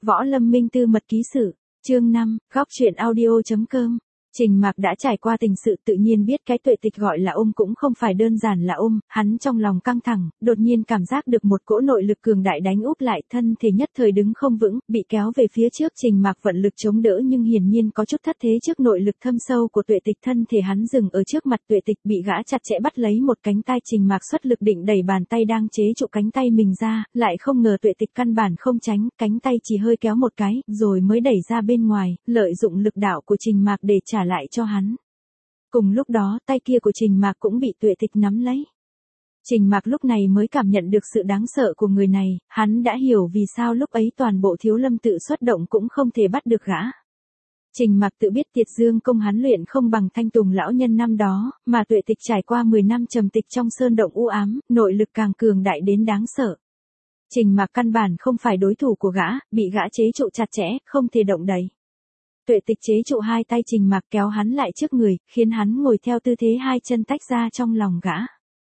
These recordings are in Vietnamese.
Võ Lâm Minh Tư Mật Ký Sử, chương 5, góc truyện audio.com. Trình Mạc đã trải qua tình sự tự nhiên biết cái Tuệ Tịch gọi là cũng không phải đơn giản là hắn trong lòng căng thẳng, đột nhiên cảm giác được một cỗ nội lực cường đại đánh úp lại, thân thể nhất thời đứng không vững, bị kéo về phía trước. Trình Mạc vận lực chống đỡ nhưng hiển nhiên có chút thất thế trước nội lực thâm sâu của Tuệ Tịch, thân thể hắn dừng ở trước mặt Tuệ Tịch, bị gã chặt chẽ bắt lấy một cánh tay. Trình Mạc xuất lực định đẩy bàn tay đang chế trụ cánh tay mình ra, lại không ngờ Tuệ Tịch căn bản không tránh, cánh tay chỉ hơi kéo một cái, rồi mới đẩy ra bên ngoài, lợi dụng lực đạo của Trình Mạc để trả lại cho hắn. Cùng lúc đó, tay kia của Trình Mạc cũng bị Tuệ Tịch nắm lấy. Trình Mạc lúc này mới cảm nhận được sự đáng sợ của người này, hắn đã hiểu vì sao lúc ấy toàn bộ Thiếu Lâm tự xuất động cũng không thể bắt được gã. Trình Mạc tự biết Tiệt Dương công hắn luyện không bằng Thanh Tùng lão nhân năm đó, mà Tuệ Tịch trải qua 10 năm trầm tịch trong sơn động u ám, nội lực càng cường đại đến đáng sợ. Trình Mạc căn bản không phải đối thủ của gã, bị gã chế trụ chặt chẽ, không thể động đậy. Tuệ Tịch chế trụ hai tay Trình Mạc kéo hắn lại trước người, khiến hắn ngồi theo tư thế hai chân tách ra trong lòng gã.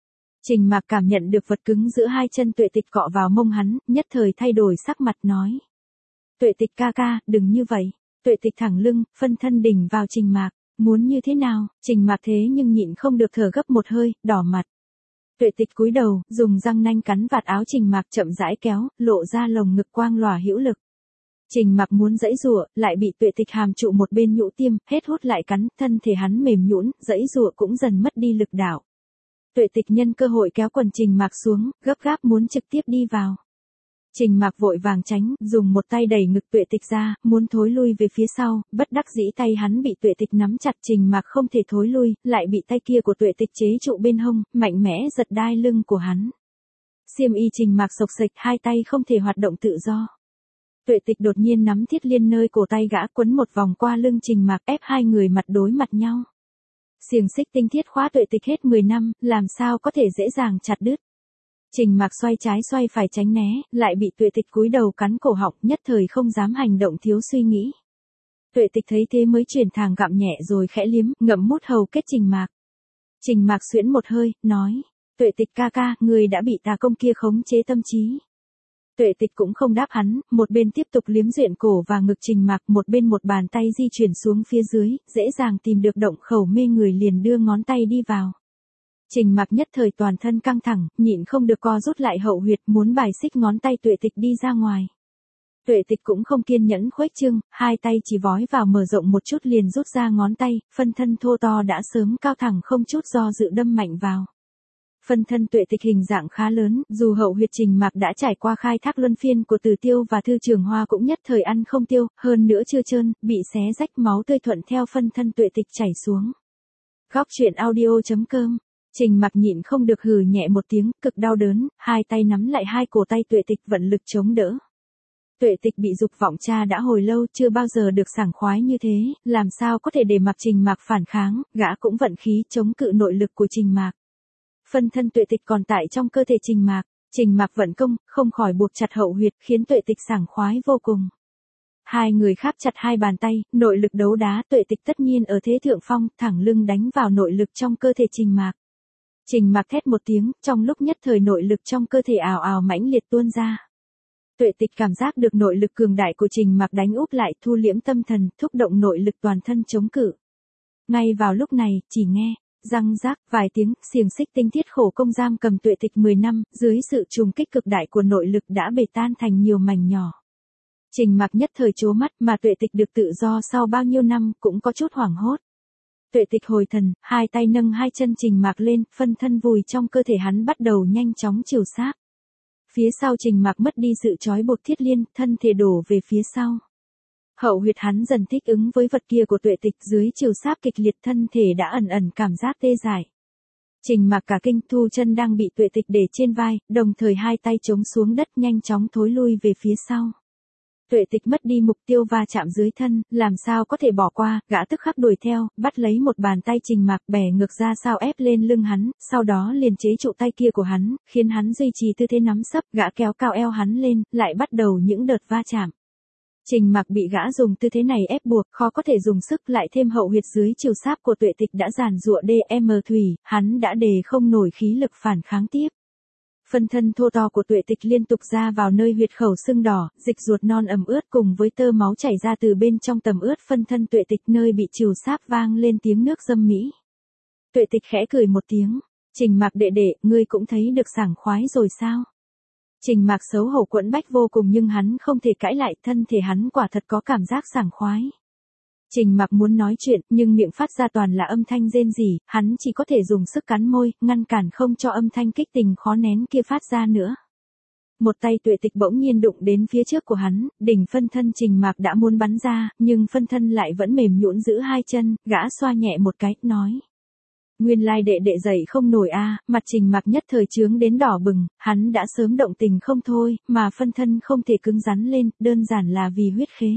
Trình Mạc cảm nhận được vật cứng giữa hai chân Tuệ Tịch cọ vào mông hắn, nhất thời thay đổi sắc mặt nói. Tuệ Tịch ca ca, đừng như vậy. Tuệ Tịch thẳng lưng, phân thân đỉnh vào Trình Mạc, muốn như thế nào? Trình Mạc thế nhưng nhịn không được thở gấp một hơi, đỏ mặt. Tuệ Tịch cúi đầu, dùng răng nanh cắn vạt áo Trình Mạc chậm rãi kéo, lộ ra lồng ngực quang lòa hữu lực. Trình Mạc muốn giãy giụa, lại bị Tuệ Tịch hàm trụ một bên nhũ tiêm, hết hút lại cắn, thân thể hắn mềm nhũn, giãy giụa cũng dần mất đi lực đạo. Tuệ Tịch nhân cơ hội kéo quần Trình Mạc xuống, gấp gáp muốn trực tiếp đi vào. Trình Mạc vội vàng tránh, dùng một tay đẩy ngực Tuệ Tịch ra, muốn thối lui về phía sau, bất đắc dĩ tay hắn bị Tuệ Tịch nắm chặt. Trình Mạc không thể thối lui, lại bị tay kia của Tuệ Tịch chế trụ bên hông, mạnh mẽ giật đai lưng của hắn. Xiêm y Trình Mạc xộc xệch, hai tay không thể hoạt động tự do. Tuệ Tịch đột nhiên nắm thiết liên nơi cổ tay gã, quấn một vòng qua lưng Trình Mạc, ép hai người mặt đối mặt nhau. Xiềng xích tinh thiết khóa Tuệ Tịch hết 10 năm, làm sao có thể dễ dàng chặt đứt. Trình Mạc xoay trái xoay phải tránh né, lại bị Tuệ Tịch cúi đầu cắn cổ họng, nhất thời không dám hành động thiếu suy nghĩ. Tuệ Tịch thấy thế mới chuyển thẳng gặm nhẹ rồi khẽ liếm, ngậm mút hầu kết Trình Mạc. Trình Mạc xuyễn một hơi, nói, Tuệ Tịch ca ca, người đã bị tà công kia khống chế tâm trí. Tuệ Tịch cũng không đáp hắn, một bên tiếp tục liếm duyện cổ và ngực Trình Mạc, một bên một bàn tay di chuyển xuống phía dưới, dễ dàng tìm được động khẩu mê người liền đưa ngón tay đi vào. Trình Mạc nhất thời toàn thân căng thẳng, nhịn không được co rút lại hậu huyệt, muốn bài xích ngón tay Tuệ Tịch đi ra ngoài. Tuệ Tịch cũng không kiên nhẫn khuếch trương, hai tay chỉ vói vào mở rộng một chút liền rút ra ngón tay, phân thân thô to đã sớm cao thẳng không chút do dự đâm mạnh vào. Phân thân Tuệ Tịch hình dạng khá lớn, dù hậu huyệt Trình Mạc đã trải qua khai thác luân phiên của Từ Tiêu và Thư Trường Hoa cũng nhất thời ăn không tiêu, hơn nữa chưa trơn, bị xé rách, máu tươi thuận theo phân thân Tuệ Tịch chảy xuống. Góc truyện audio.com. Trình Mạc nhịn không được hừ nhẹ một tiếng, cực đau đớn, hai tay nắm lại hai cổ tay Tuệ Tịch vận lực chống đỡ. Tuệ Tịch bị dục vọng cha đã hồi lâu, chưa bao giờ được sảng khoái như thế, làm sao có thể để mặc Trình Mạc phản kháng, gã cũng vận khí chống cự nội lực của Trình Mạc. Phân thân Tuệ Tịch còn tại trong cơ thể Trình Mạc vận công, không khỏi buộc chặt hậu huyệt, khiến Tuệ Tịch sảng khoái vô cùng. Hai người kháp chặt hai bàn tay, nội lực đấu đá, Tuệ Tịch tất nhiên ở thế thượng phong, thẳng lưng đánh vào nội lực trong cơ thể Trình Mạc. Trình Mạc thét một tiếng, trong lúc nhất thời nội lực trong cơ thể ào ào mãnh liệt tuôn ra. Tuệ Tịch cảm giác được nội lực cường đại của Trình Mạc đánh úp lại, thu liễm tâm thần, thúc động nội lực toàn thân chống cự. Ngay vào lúc này, chỉ nghe răng rác vài tiếng, xiềng xích tinh thiết khổ công giam cầm Tuệ Tịch 10 năm, dưới sự trùng kích cực đại của nội lực đã bể tan thành nhiều mảnh nhỏ. Trình Mạc nhất thời trố mắt, mà Tuệ Tịch được tự do sau bao nhiêu năm cũng có chút hoảng hốt. Tuệ Tịch hồi thần, hai tay nâng hai chân Trình Mạc lên, phân thân vùi trong cơ thể hắn bắt đầu nhanh chóng chiều sát. Phía sau Trình Mạc mất đi sự trói buộc thiết liên, thân thể đổ về phía sau. Hậu huyệt hắn dần thích ứng với vật kia của Tuệ Tịch, dưới chiều sáp kịch liệt thân thể đã ẩn ẩn cảm giác tê dại. Trình Mạc cả kinh, thu chân đang bị Tuệ Tịch để trên vai, đồng thời hai tay chống xuống đất nhanh chóng thối lui về phía sau. Tuệ Tịch mất đi mục tiêu va chạm dưới thân, làm sao có thể bỏ qua, gã tức khắc đuổi theo, bắt lấy một bàn tay Trình Mạc bẻ ngược ra sao ép lên lưng hắn, sau đó liền chế trụ tay kia của hắn, khiến hắn duy trì tư thế nắm sấp, gã kéo cao eo hắn lên, lại bắt đầu những đợt va chạm. Trình Mạc bị gã dùng tư thế này ép buộc, khó có thể dùng sức, lại thêm hậu huyệt dưới chiều sáp của Tuệ Tịch đã giàn giụa DM thủy, hắn đã đề không nổi khí lực phản kháng tiếp. Phân thân thô to của Tuệ Tịch liên tục ra vào nơi huyệt khẩu sưng đỏ, dịch ruột non ẩm ướt cùng với tơ máu chảy ra từ bên trong tầm ướt phân thân Tuệ Tịch nơi bị trìu sáp vang lên tiếng nước dâm mỹ. Tuệ Tịch khẽ cười một tiếng, Trình Mạc đệ đệ, ngươi cũng thấy được sảng khoái rồi sao? Trình Mạc xấu hổ quẫn bách vô cùng nhưng hắn không thể cãi lại, thân thể hắn quả thật có cảm giác sảng khoái. Trình Mạc muốn nói chuyện, nhưng miệng phát ra toàn là âm thanh rên rỉ, hắn chỉ có thể dùng sức cắn môi, ngăn cản không cho âm thanh kích tình khó nén kia phát ra nữa. Một tay Tuệ Tịch bỗng nhiên đụng đến phía trước của hắn, đỉnh phân thân Trình Mạc đã muốn bắn ra, nhưng phân thân lại vẫn mềm nhũn giữ hai chân, gã xoa nhẹ một cái, nói. Nguyên lai đệ đệ dậy không nổi a, mặt Trình Mạc nhất thời chướng đến đỏ bừng, hắn đã sớm động tình không thôi, mà phân thân không thể cứng rắn lên, đơn giản là vì huyết khế.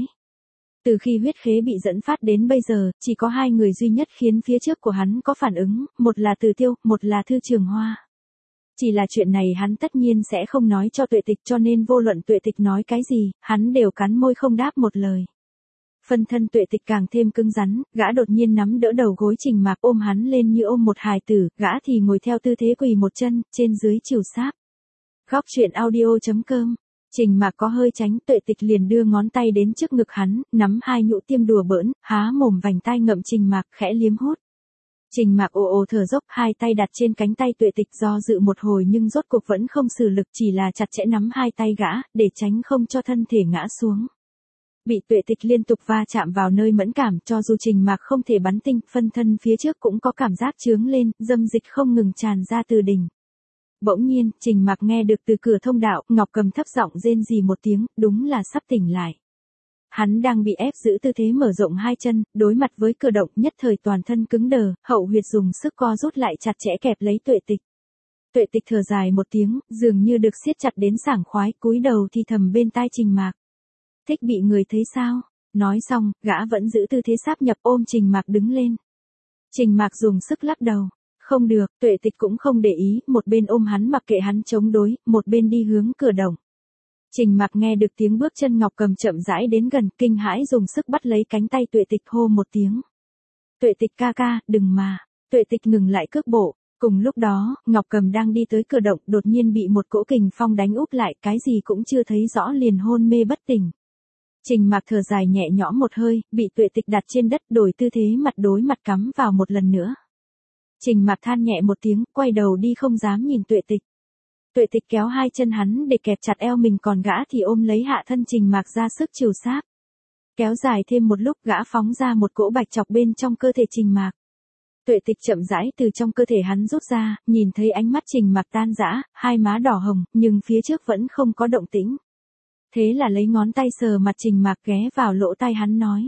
Từ khi huyết khế bị dẫn phát đến bây giờ, chỉ có hai người duy nhất khiến phía trước của hắn có phản ứng, một là Từ Tiêu, một là Thư Trường Hoa. Chỉ là chuyện này hắn tất nhiên sẽ không nói cho Tuệ Tịch cho nên vô luận Tuệ Tịch nói cái gì, hắn đều cắn môi không đáp một lời. Phân thân Tuệ Tịch càng thêm cứng rắn, gã đột nhiên nắm đỡ đầu gối Trình Mạc ôm hắn lên như ôm một hài tử, gã thì ngồi theo tư thế quỳ một chân, trên dưới chìu sáp. Góc truyện audio.com. Trình Mạc có hơi tránh, Tuệ Tịch liền đưa ngón tay đến trước ngực hắn, nắm hai nhũ tiêm đùa bỡn, há mồm vành tai ngậm Trình Mạc, khẽ liếm hút. Trình Mạc ồ ồ thở dốc, hai tay đặt trên cánh tay Tuệ Tịch do dự một hồi nhưng rốt cuộc vẫn không sử lực, chỉ là chặt chẽ nắm hai tay gã, để tránh không cho thân thể ngã xuống. Bị Tuệ Tịch liên tục va chạm vào nơi mẫn cảm, cho dù Trình Mạc không thể bắn tinh, phân thân phía trước cũng có cảm giác chướng lên, dâm dịch không ngừng tràn ra từ đỉnh. Bỗng nhiên, Trình Mạc nghe được từ cửa thông đạo, Ngọc Cầm thấp giọng rên rỉ một tiếng, đúng là sắp tỉnh lại. Hắn đang bị ép giữ tư thế mở rộng hai chân, đối mặt với cửa động, nhất thời toàn thân cứng đờ, hậu huyệt dùng sức co rút lại chặt chẽ kẹp lấy Tuệ Tịch. Tuệ Tịch thở dài một tiếng, dường như được siết chặt đến sảng khoái, cúi đầu thì thầm bên tai Trình Mạc. Thích bị người thấy sao? Nói xong, gã vẫn giữ tư thế sáp nhập ôm Trình Mạc đứng lên. Trình Mạc dùng sức lắc đầu. Không được, Tuệ Tịch cũng không để ý, một bên ôm hắn mặc kệ hắn chống đối, một bên đi hướng cửa động. Trình Mạc nghe được tiếng bước chân Ngọc Cầm chậm rãi đến gần, kinh hãi dùng sức bắt lấy cánh tay Tuệ Tịch hô một tiếng. Tuệ Tịch ca ca, đừng mà. Tuệ Tịch ngừng lại cước bộ. Cùng lúc đó, Ngọc Cầm đang đi tới cửa động, đột nhiên bị một cỗ kình phong đánh úp lại, cái gì cũng chưa thấy rõ liền hôn mê bất tỉnh. Trình Mạc thở dài nhẹ nhõm một hơi, bị Tuệ Tịch đặt trên đất, đổi tư thế mặt đối mặt cắm vào một lần nữa. Trình Mạc than nhẹ một tiếng, quay đầu đi không dám nhìn Tuệ Tịch. Tuệ Tịch kéo hai chân hắn để kẹp chặt eo mình, còn gã thì ôm lấy hạ thân Trình Mạc ra sức trìu sáp. Kéo dài thêm một lúc, gã phóng ra một cỗ bạch chọc bên trong cơ thể Trình Mạc. Tuệ Tịch chậm rãi từ trong cơ thể hắn rút ra, nhìn thấy ánh mắt Trình Mạc tan rã, hai má đỏ hồng, nhưng phía trước vẫn không có động tĩnh. Thế là lấy ngón tay sờ mặt Trình Mạc, ghé vào lỗ tai hắn nói.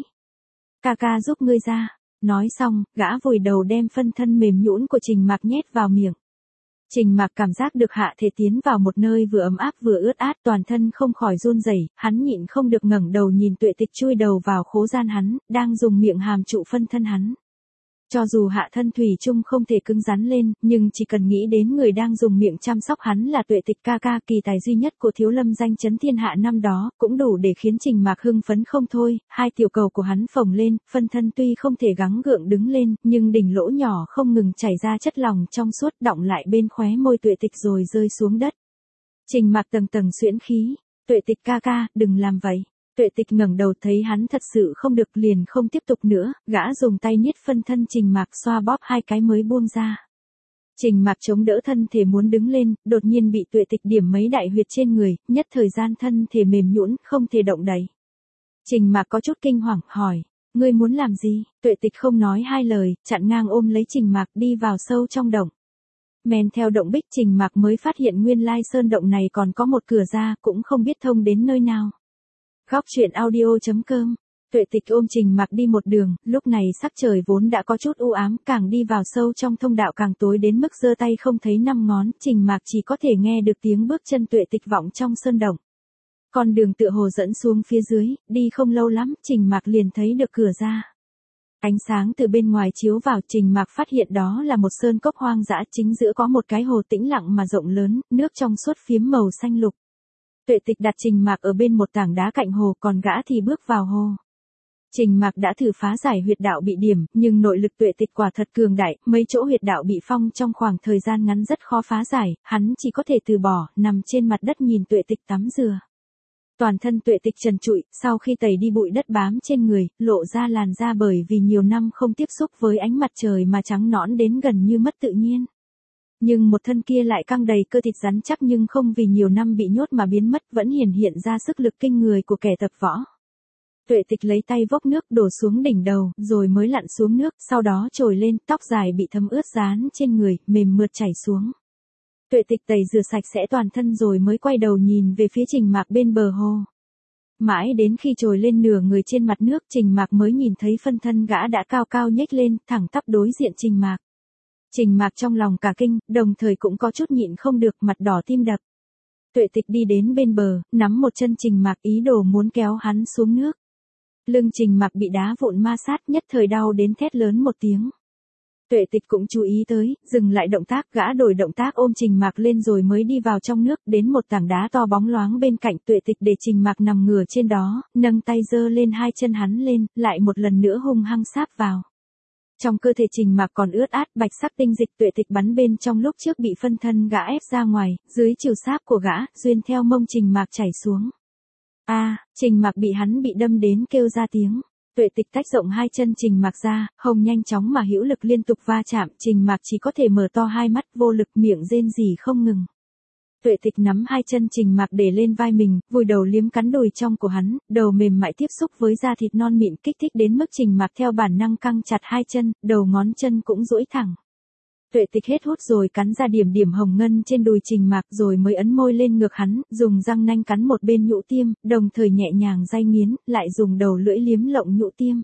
Ca ca giúp ngươi ra. Nói xong, gã vùi đầu đem phân thân mềm nhũn của Trình Mạc nhét vào miệng. Trình Mạc cảm giác được hạ thể tiến vào một nơi vừa ấm áp vừa ướt át, toàn thân không khỏi run rẩy, hắn nhịn không được ngẩng đầu nhìn Tuệ Tịch chui đầu vào khố gian hắn, đang dùng miệng hàm trụ phân thân hắn. Cho dù hạ thân thủy chung không thể cứng rắn lên, nhưng chỉ cần nghĩ đến người đang dùng miệng chăm sóc hắn là Tuệ Tịch ca ca, kỳ tài duy nhất của Thiếu Lâm danh chấn thiên hạ năm đó, cũng đủ để khiến Trình Mạc hưng phấn không thôi, hai tiểu cầu của hắn phồng lên, phân thân tuy không thể gắng gượng đứng lên, nhưng đỉnh lỗ nhỏ không ngừng chảy ra chất lỏng trong suốt, đọng lại bên khóe môi Tuệ Tịch rồi rơi xuống đất. Trình Mạc tầng tầng xuyễn khí, Tuệ Tịch ca ca, đừng làm vậy. Tuệ Tịch ngẩng đầu thấy hắn thật sự không được liền không tiếp tục nữa, gã dùng tay niết phân thân Trình Mạc xoa bóp hai cái mới buông ra. Trình Mạc chống đỡ thân thể muốn đứng lên, đột nhiên bị Tuệ Tịch điểm mấy đại huyệt trên người, nhất thời gian thân thể mềm nhũn, không thể động đậy. Trình Mạc có chút kinh hoàng, hỏi, ngươi muốn làm gì? Tuệ Tịch không nói hai lời, chặn ngang ôm lấy Trình Mạc đi vào sâu trong động. Men theo động bích, Trình Mạc mới phát hiện nguyên lai sơn động này còn có một cửa ra, cũng không biết thông đến nơi nào. Góc truyện audio.com. Tuệ Tịch ôm Trình Mạc đi một đường, lúc này sắc trời vốn đã có chút u ám, càng đi vào sâu trong thông đạo càng tối đến mức giơ tay không thấy năm ngón, Trình Mạc chỉ có thể nghe được tiếng bước chân Tuệ Tịch vọng trong sơn động. Con đường tựa hồ dẫn xuống phía dưới, đi không lâu lắm, Trình Mạc liền thấy được cửa ra. Ánh sáng từ bên ngoài chiếu vào, Trình Mạc phát hiện đó là một sơn cốc hoang dã, chính giữa có một cái hồ tĩnh lặng mà rộng lớn, nước trong suốt phiếm màu xanh lục. Tuệ Tịch đặt Trình Mạc ở bên một tảng đá cạnh hồ, còn gã thì bước vào hồ. Trình Mạc đã thử phá giải huyệt đạo bị điểm, nhưng nội lực Tuệ Tịch quả thật cường đại, mấy chỗ huyệt đạo bị phong trong khoảng thời gian ngắn rất khó phá giải, hắn chỉ có thể từ bỏ, nằm trên mặt đất nhìn Tuệ Tịch tắm rửa. Toàn thân Tuệ Tịch trần trụi, sau khi tẩy đi bụi đất bám trên người, lộ ra làn da bởi vì nhiều năm không tiếp xúc với ánh mặt trời mà trắng nõn đến gần như mất tự nhiên. Nhưng một thân kia lại căng đầy cơ thịt rắn chắc nhưng không vì nhiều năm bị nhốt mà biến mất, vẫn hiển hiện ra sức lực kinh người của kẻ tập võ. Tuệ Tịch lấy tay vốc nước đổ xuống đỉnh đầu, rồi mới lặn xuống nước, sau đó trồi lên, tóc dài bị thấm ướt dán trên người, mềm mượt chảy xuống. Tuệ Tịch tẩy rửa sạch sẽ toàn thân rồi mới quay đầu nhìn về phía Trình Mạc bên bờ hồ. Mãi đến khi trồi lên nửa người trên mặt nước, Trình Mạc mới nhìn thấy phân thân gã đã cao cao nhếch lên, thẳng tắp đối diện Trình Mạc. Trình Mạc trong lòng cả kinh, đồng thời cũng có chút nhịn không được, mặt đỏ tim đập. Tuệ Tịch đi đến bên bờ, nắm một chân Trình Mạc ý đồ muốn kéo hắn xuống nước. Lưng Trình Mạc bị đá vụn ma sát, nhất thời đau đến thét lớn một tiếng. Tuệ Tịch cũng chú ý tới, dừng lại động tác, gã đổi động tác ôm Trình Mạc lên rồi mới đi vào trong nước, đến một tảng đá to bóng loáng bên cạnh. Tuệ Tịch để Trình Mạc nằm ngửa trên đó, nâng tay giơ lên hai chân hắn lên, lại một lần nữa hung hăng sáp vào. Trong cơ thể Trình Mạc còn ướt át, bạch sắc tinh dịch Tuệ Tịch bắn bên trong lúc trước bị phân thân gã ép ra ngoài, dưới chiều sáp của gã, duyên theo mông Trình Mạc chảy xuống. Trình Mạc bị hắn bị đâm đến kêu ra tiếng. Tuệ Tịch tách rộng hai chân Trình Mạc ra, hông nhanh chóng mà hữu lực liên tục va chạm, Trình Mạc chỉ có thể mở to hai mắt, vô lực miệng rên rỉ không ngừng. Tuệ Tịch nắm hai chân Trình Mạc để lên vai mình, vùi đầu liếm cắn đùi trong của hắn, đầu mềm mại tiếp xúc với da thịt non mịn kích thích đến mức Trình Mạc theo bản năng căng chặt hai chân, đầu ngón chân cũng duỗi thẳng. Tuệ Tịch hết hút rồi cắn ra điểm điểm hồng ngân trên đùi Trình Mạc rồi mới ấn môi lên ngực hắn, dùng răng nanh cắn một bên nhũ tiêm, đồng thời nhẹ nhàng day nghiến, lại dùng đầu lưỡi liếm lộng nhũ tiêm.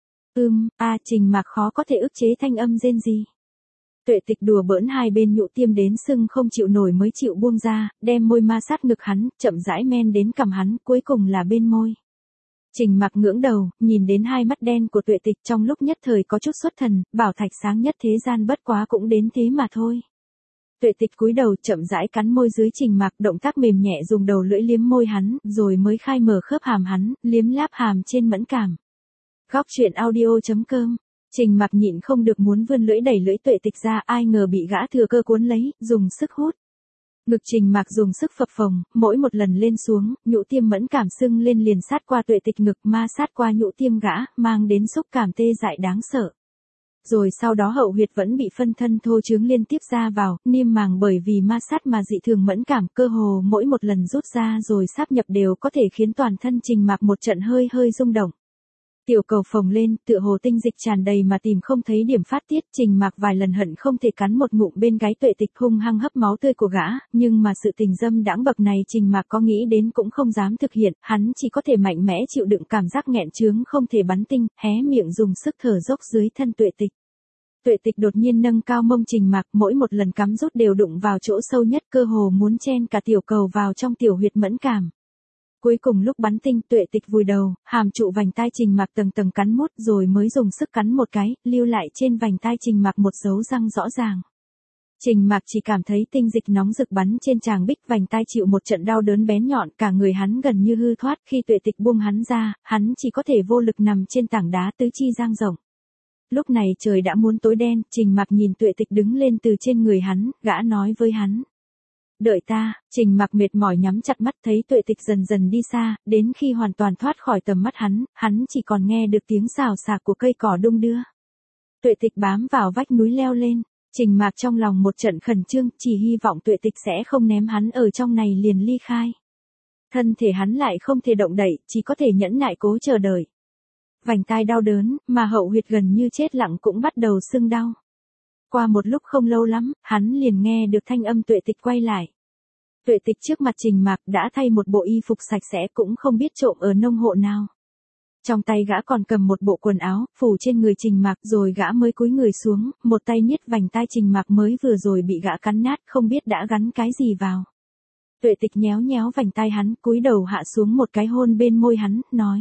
Trình Mạc khó có thể ức chế thanh âm rên rỉ. Tuệ Tịch đùa bỡn hai bên nhũ tiêm đến sưng không chịu nổi mới chịu buông ra, đem môi ma sát ngực hắn, chậm rãi men đến cằm hắn, cuối cùng là bên môi. Trình Mạc ngưỡng đầu, nhìn đến hai mắt đen của Tuệ Tịch, trong lúc nhất thời có chút xuất thần, bảo thạch sáng nhất thế gian bất quá cũng đến thế mà thôi. Tuệ Tịch cúi đầu chậm rãi cắn môi dưới Trình Mạc, động tác mềm nhẹ dùng đầu lưỡi liếm môi hắn, rồi mới khai mở khớp hàm hắn, liếm láp hàm trên mẫn cảm. Góc truyện audio.com. Trình Mạc nhịn không được muốn vươn lưỡi đẩy lưỡi Tuệ Tịch ra, ai ngờ bị gã thừa cơ cuốn lấy, dùng sức hút. Ngực Trình Mạc dùng sức phập phồng, mỗi một lần lên xuống, nhũ tiêm mẫn cảm sưng lên liền sát qua Tuệ Tịch ngực, ma sát qua nhũ tiêm gã, mang đến xúc cảm tê dại đáng sợ. Rồi sau đó hậu huyệt vẫn bị phân thân thô trướng liên tiếp ra vào, niêm màng bởi vì ma sát mà dị thường mẫn cảm, cơ hồ mỗi một lần rút ra rồi sáp nhập đều có thể khiến toàn thân Trình Mạc một trận hơi hơi rung động. Tiểu cầu phồng lên, tựa hồ tinh dịch tràn đầy mà tìm không thấy điểm phát tiết, Trình Mạc vài lần hận không thể cắn một ngụm bên gáy Tuệ Tịch hung hăng hấp máu tươi của gã, nhưng mà sự tình dâm đãng bậc này Trình Mạc có nghĩ đến cũng không dám thực hiện, hắn chỉ có thể mạnh mẽ chịu đựng cảm giác nghẹn chướng không thể bắn tinh, hé miệng dùng sức thở dốc dưới thân Tuệ Tịch. Tuệ Tịch đột nhiên nâng cao mông Trình Mạc, mỗi một lần cắm rút đều đụng vào chỗ sâu nhất, cơ hồ muốn chen cả tiểu cầu vào trong tiểu huyệt mẫn cảm. Cuối cùng lúc bắn tinh, Tuệ Tịch vùi đầu, hàm trụ vành tai Trình Mạc tầng tầng cắn mút rồi mới dùng sức cắn một cái, lưu lại trên vành tai Trình Mạc một dấu răng rõ ràng. Trình Mạc chỉ cảm thấy tinh dịch nóng rực bắn trên tràng bích, vành tai chịu một trận đau đớn bén nhọn, cả người hắn gần như hư thoát, khi Tuệ Tịch buông hắn ra, hắn chỉ có thể vô lực nằm trên tảng đá tứ chi dang rộng. Lúc này trời đã muốn tối đen, Trình Mạc nhìn Tuệ Tịch đứng lên từ trên người hắn, gã nói với hắn. Đợi ta. Trình Mạc mệt mỏi nhắm chặt mắt, thấy Tuệ Tịch dần dần đi xa, đến khi hoàn toàn thoát khỏi tầm mắt hắn chỉ còn nghe được tiếng xào xạc của cây cỏ đung đưa. Tuệ Tịch bám vào vách núi leo lên, Trình Mạc trong lòng một trận khẩn trương, chỉ hy vọng Tuệ Tịch sẽ không ném hắn ở trong này liền ly khai. Thân thể hắn lại không thể động đậy, chỉ có thể nhẫn nại cố chờ đợi. Vành tai đau đớn, mà hậu huyệt gần như chết lặng cũng bắt đầu sưng đau. Qua một lúc không lâu lắm, hắn liền nghe được thanh âm Tuệ Tịch quay lại. Tuệ Tịch trước mặt Trình Mạc đã thay một bộ y phục sạch sẽ, cũng không biết trộm ở nông hộ nào. Trong tay gã còn cầm một bộ quần áo, phủ trên người Trình Mạc, rồi gã mới cúi người xuống, một tay niết vành tai Trình Mạc mới vừa rồi bị gã cắn nát, không biết đã gắn cái gì vào. Tuệ Tịch nhéo nhéo vành tai hắn, cúi đầu hạ xuống một cái hôn bên môi hắn, nói.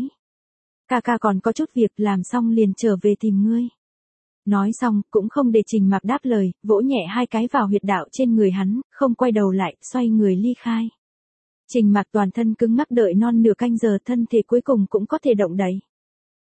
Ca còn có chút việc, làm xong liền trở về tìm ngươi. Nói xong, cũng không để Trình Mạc đáp lời, vỗ nhẹ hai cái vào huyệt đạo trên người hắn, không quay đầu lại, xoay người ly khai. Trình Mạc toàn thân cứng ngắc đợi non nửa canh giờ, thân thể cuối cùng cũng có thể động đậy.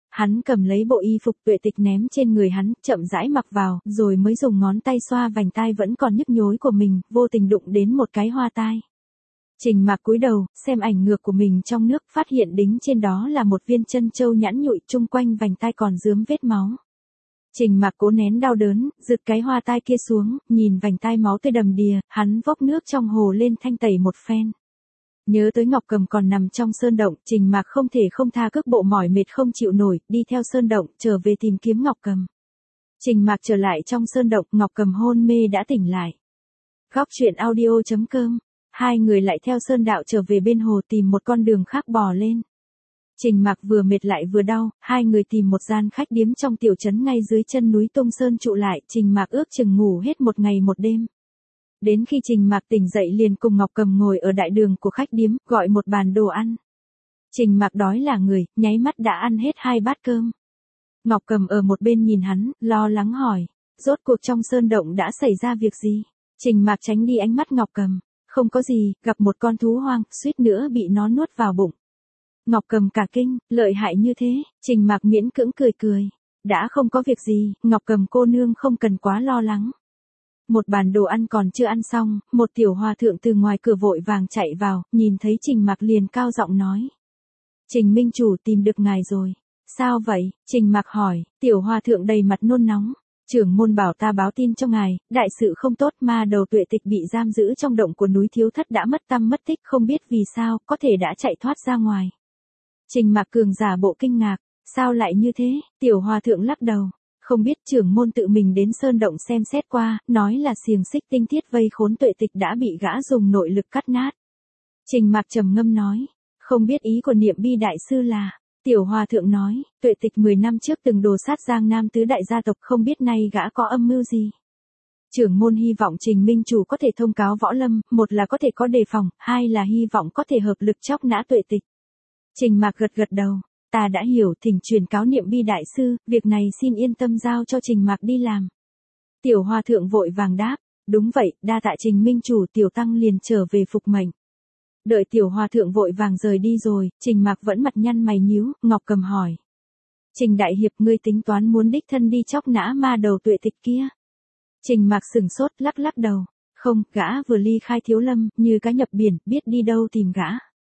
Hắn cầm lấy bộ y phục Tuệ Tịch ném trên người hắn, chậm rãi mặc vào, rồi mới dùng ngón tay xoa vành tai vẫn còn nhức nhối của mình, vô tình đụng đến một cái hoa tai. Trình Mạc cúi đầu, xem ảnh ngược của mình trong nước, phát hiện đính trên đó là một viên chân châu nhẵn nhụi, chung quanh vành tai còn rướm vết máu. Trình Mạc cố nén đau đớn, giật cái hoa tai kia xuống, nhìn vành tai máu tươi đầm đìa, hắn vốc nước trong hồ lên thanh tẩy một phen. Nhớ tới Ngọc Cầm còn nằm trong sơn động, Trình Mạc không thể không tha cước bộ mỏi mệt không chịu nổi, đi theo sơn động, trở về tìm kiếm Ngọc Cầm. Trình Mạc trở lại trong sơn động, Ngọc Cầm hôn mê đã tỉnh lại. Góc truyện audio.com. Hai người lại theo sơn đạo trở về bên hồ tìm một con đường khác bò lên. Trình Mạc vừa mệt lại vừa đau, hai người tìm một gian khách điếm trong tiểu trấn ngay dưới chân núi Tung Sơn trụ lại, Trình Mạc ước chừng ngủ hết một ngày một đêm. Đến khi Trình Mạc tỉnh dậy liền cùng Ngọc Cầm ngồi ở đại đường của khách điếm, gọi một bàn đồ ăn. Trình Mạc đói là người, nháy mắt đã ăn hết 2 bát cơm. Ngọc Cầm ở một bên nhìn hắn, lo lắng hỏi, rốt cuộc trong sơn động đã xảy ra việc gì? Trình Mạc tránh đi ánh mắt Ngọc Cầm, không có gì, gặp một con thú hoang, suýt nữa bị nó nuốt vào bụng. Ngọc Cầm cả kinh, lợi hại như thế, Trình Mạc miễn cưỡng cười cười. Đã không có việc gì, Ngọc Cầm cô nương không cần quá lo lắng. Một bàn đồ ăn còn chưa ăn xong, một tiểu hòa thượng từ ngoài cửa vội vàng chạy vào, nhìn thấy Trình Mạc liền cao giọng nói. Trình minh chủ tìm được ngài rồi. Sao vậy? Trình Mạc hỏi, tiểu hòa thượng đầy mặt nôn nóng. Trưởng môn bảo ta báo tin cho ngài, đại sự không tốt, ma đầu Tuệ Tịch bị giam giữ trong động của núi Thiếu Thất đã mất tăm mất tích, không biết vì sao, có thể đã chạy thoát ra ngoài. Trình Mạc Cường giả bộ kinh ngạc, sao lại như thế? Tiểu hòa thượng lắc đầu, không biết, trưởng môn tự mình đến sơn động xem xét qua, nói là xiềng xích tinh thiết vây khốn Tuệ Tịch đã bị gã dùng nội lực cắt nát. Trình Mạc trầm ngâm nói, không biết ý của Niệm Bi đại sư là. Tiểu hòa thượng nói, Tuệ Tịch 10 năm trước từng đồ sát Giang Nam tứ đại gia tộc, không biết nay gã có âm mưu gì. Trưởng môn hy vọng Trình minh chủ có thể thông cáo võ lâm, một là có thể có đề phòng, hai là hy vọng có thể hợp lực chóc nã Tuệ Tịch. Trình Mạc gật gật đầu, ta đã hiểu, thỉnh truyền cáo Niệm Bi đại sư, việc này xin yên tâm giao cho Trình Mạc đi làm. Tiểu hòa thượng vội vàng đáp, đúng vậy, đa tạ Trình minh chủ, tiểu tăng liền trở về phục mệnh. Đợi tiểu hòa thượng vội vàng rời đi rồi, Trình Mạc vẫn mặt nhăn mày nhíu, Ngọc Cầm hỏi. Trình đại hiệp, ngươi tính toán muốn đích thân đi chóc nã ma đầu Tuệ Tịch kia? Trình Mạc sừng sốt, lắc lắc đầu. Không, gã vừa ly khai Thiếu Lâm, như cá nhập biển, biết đi đâu tìm gã.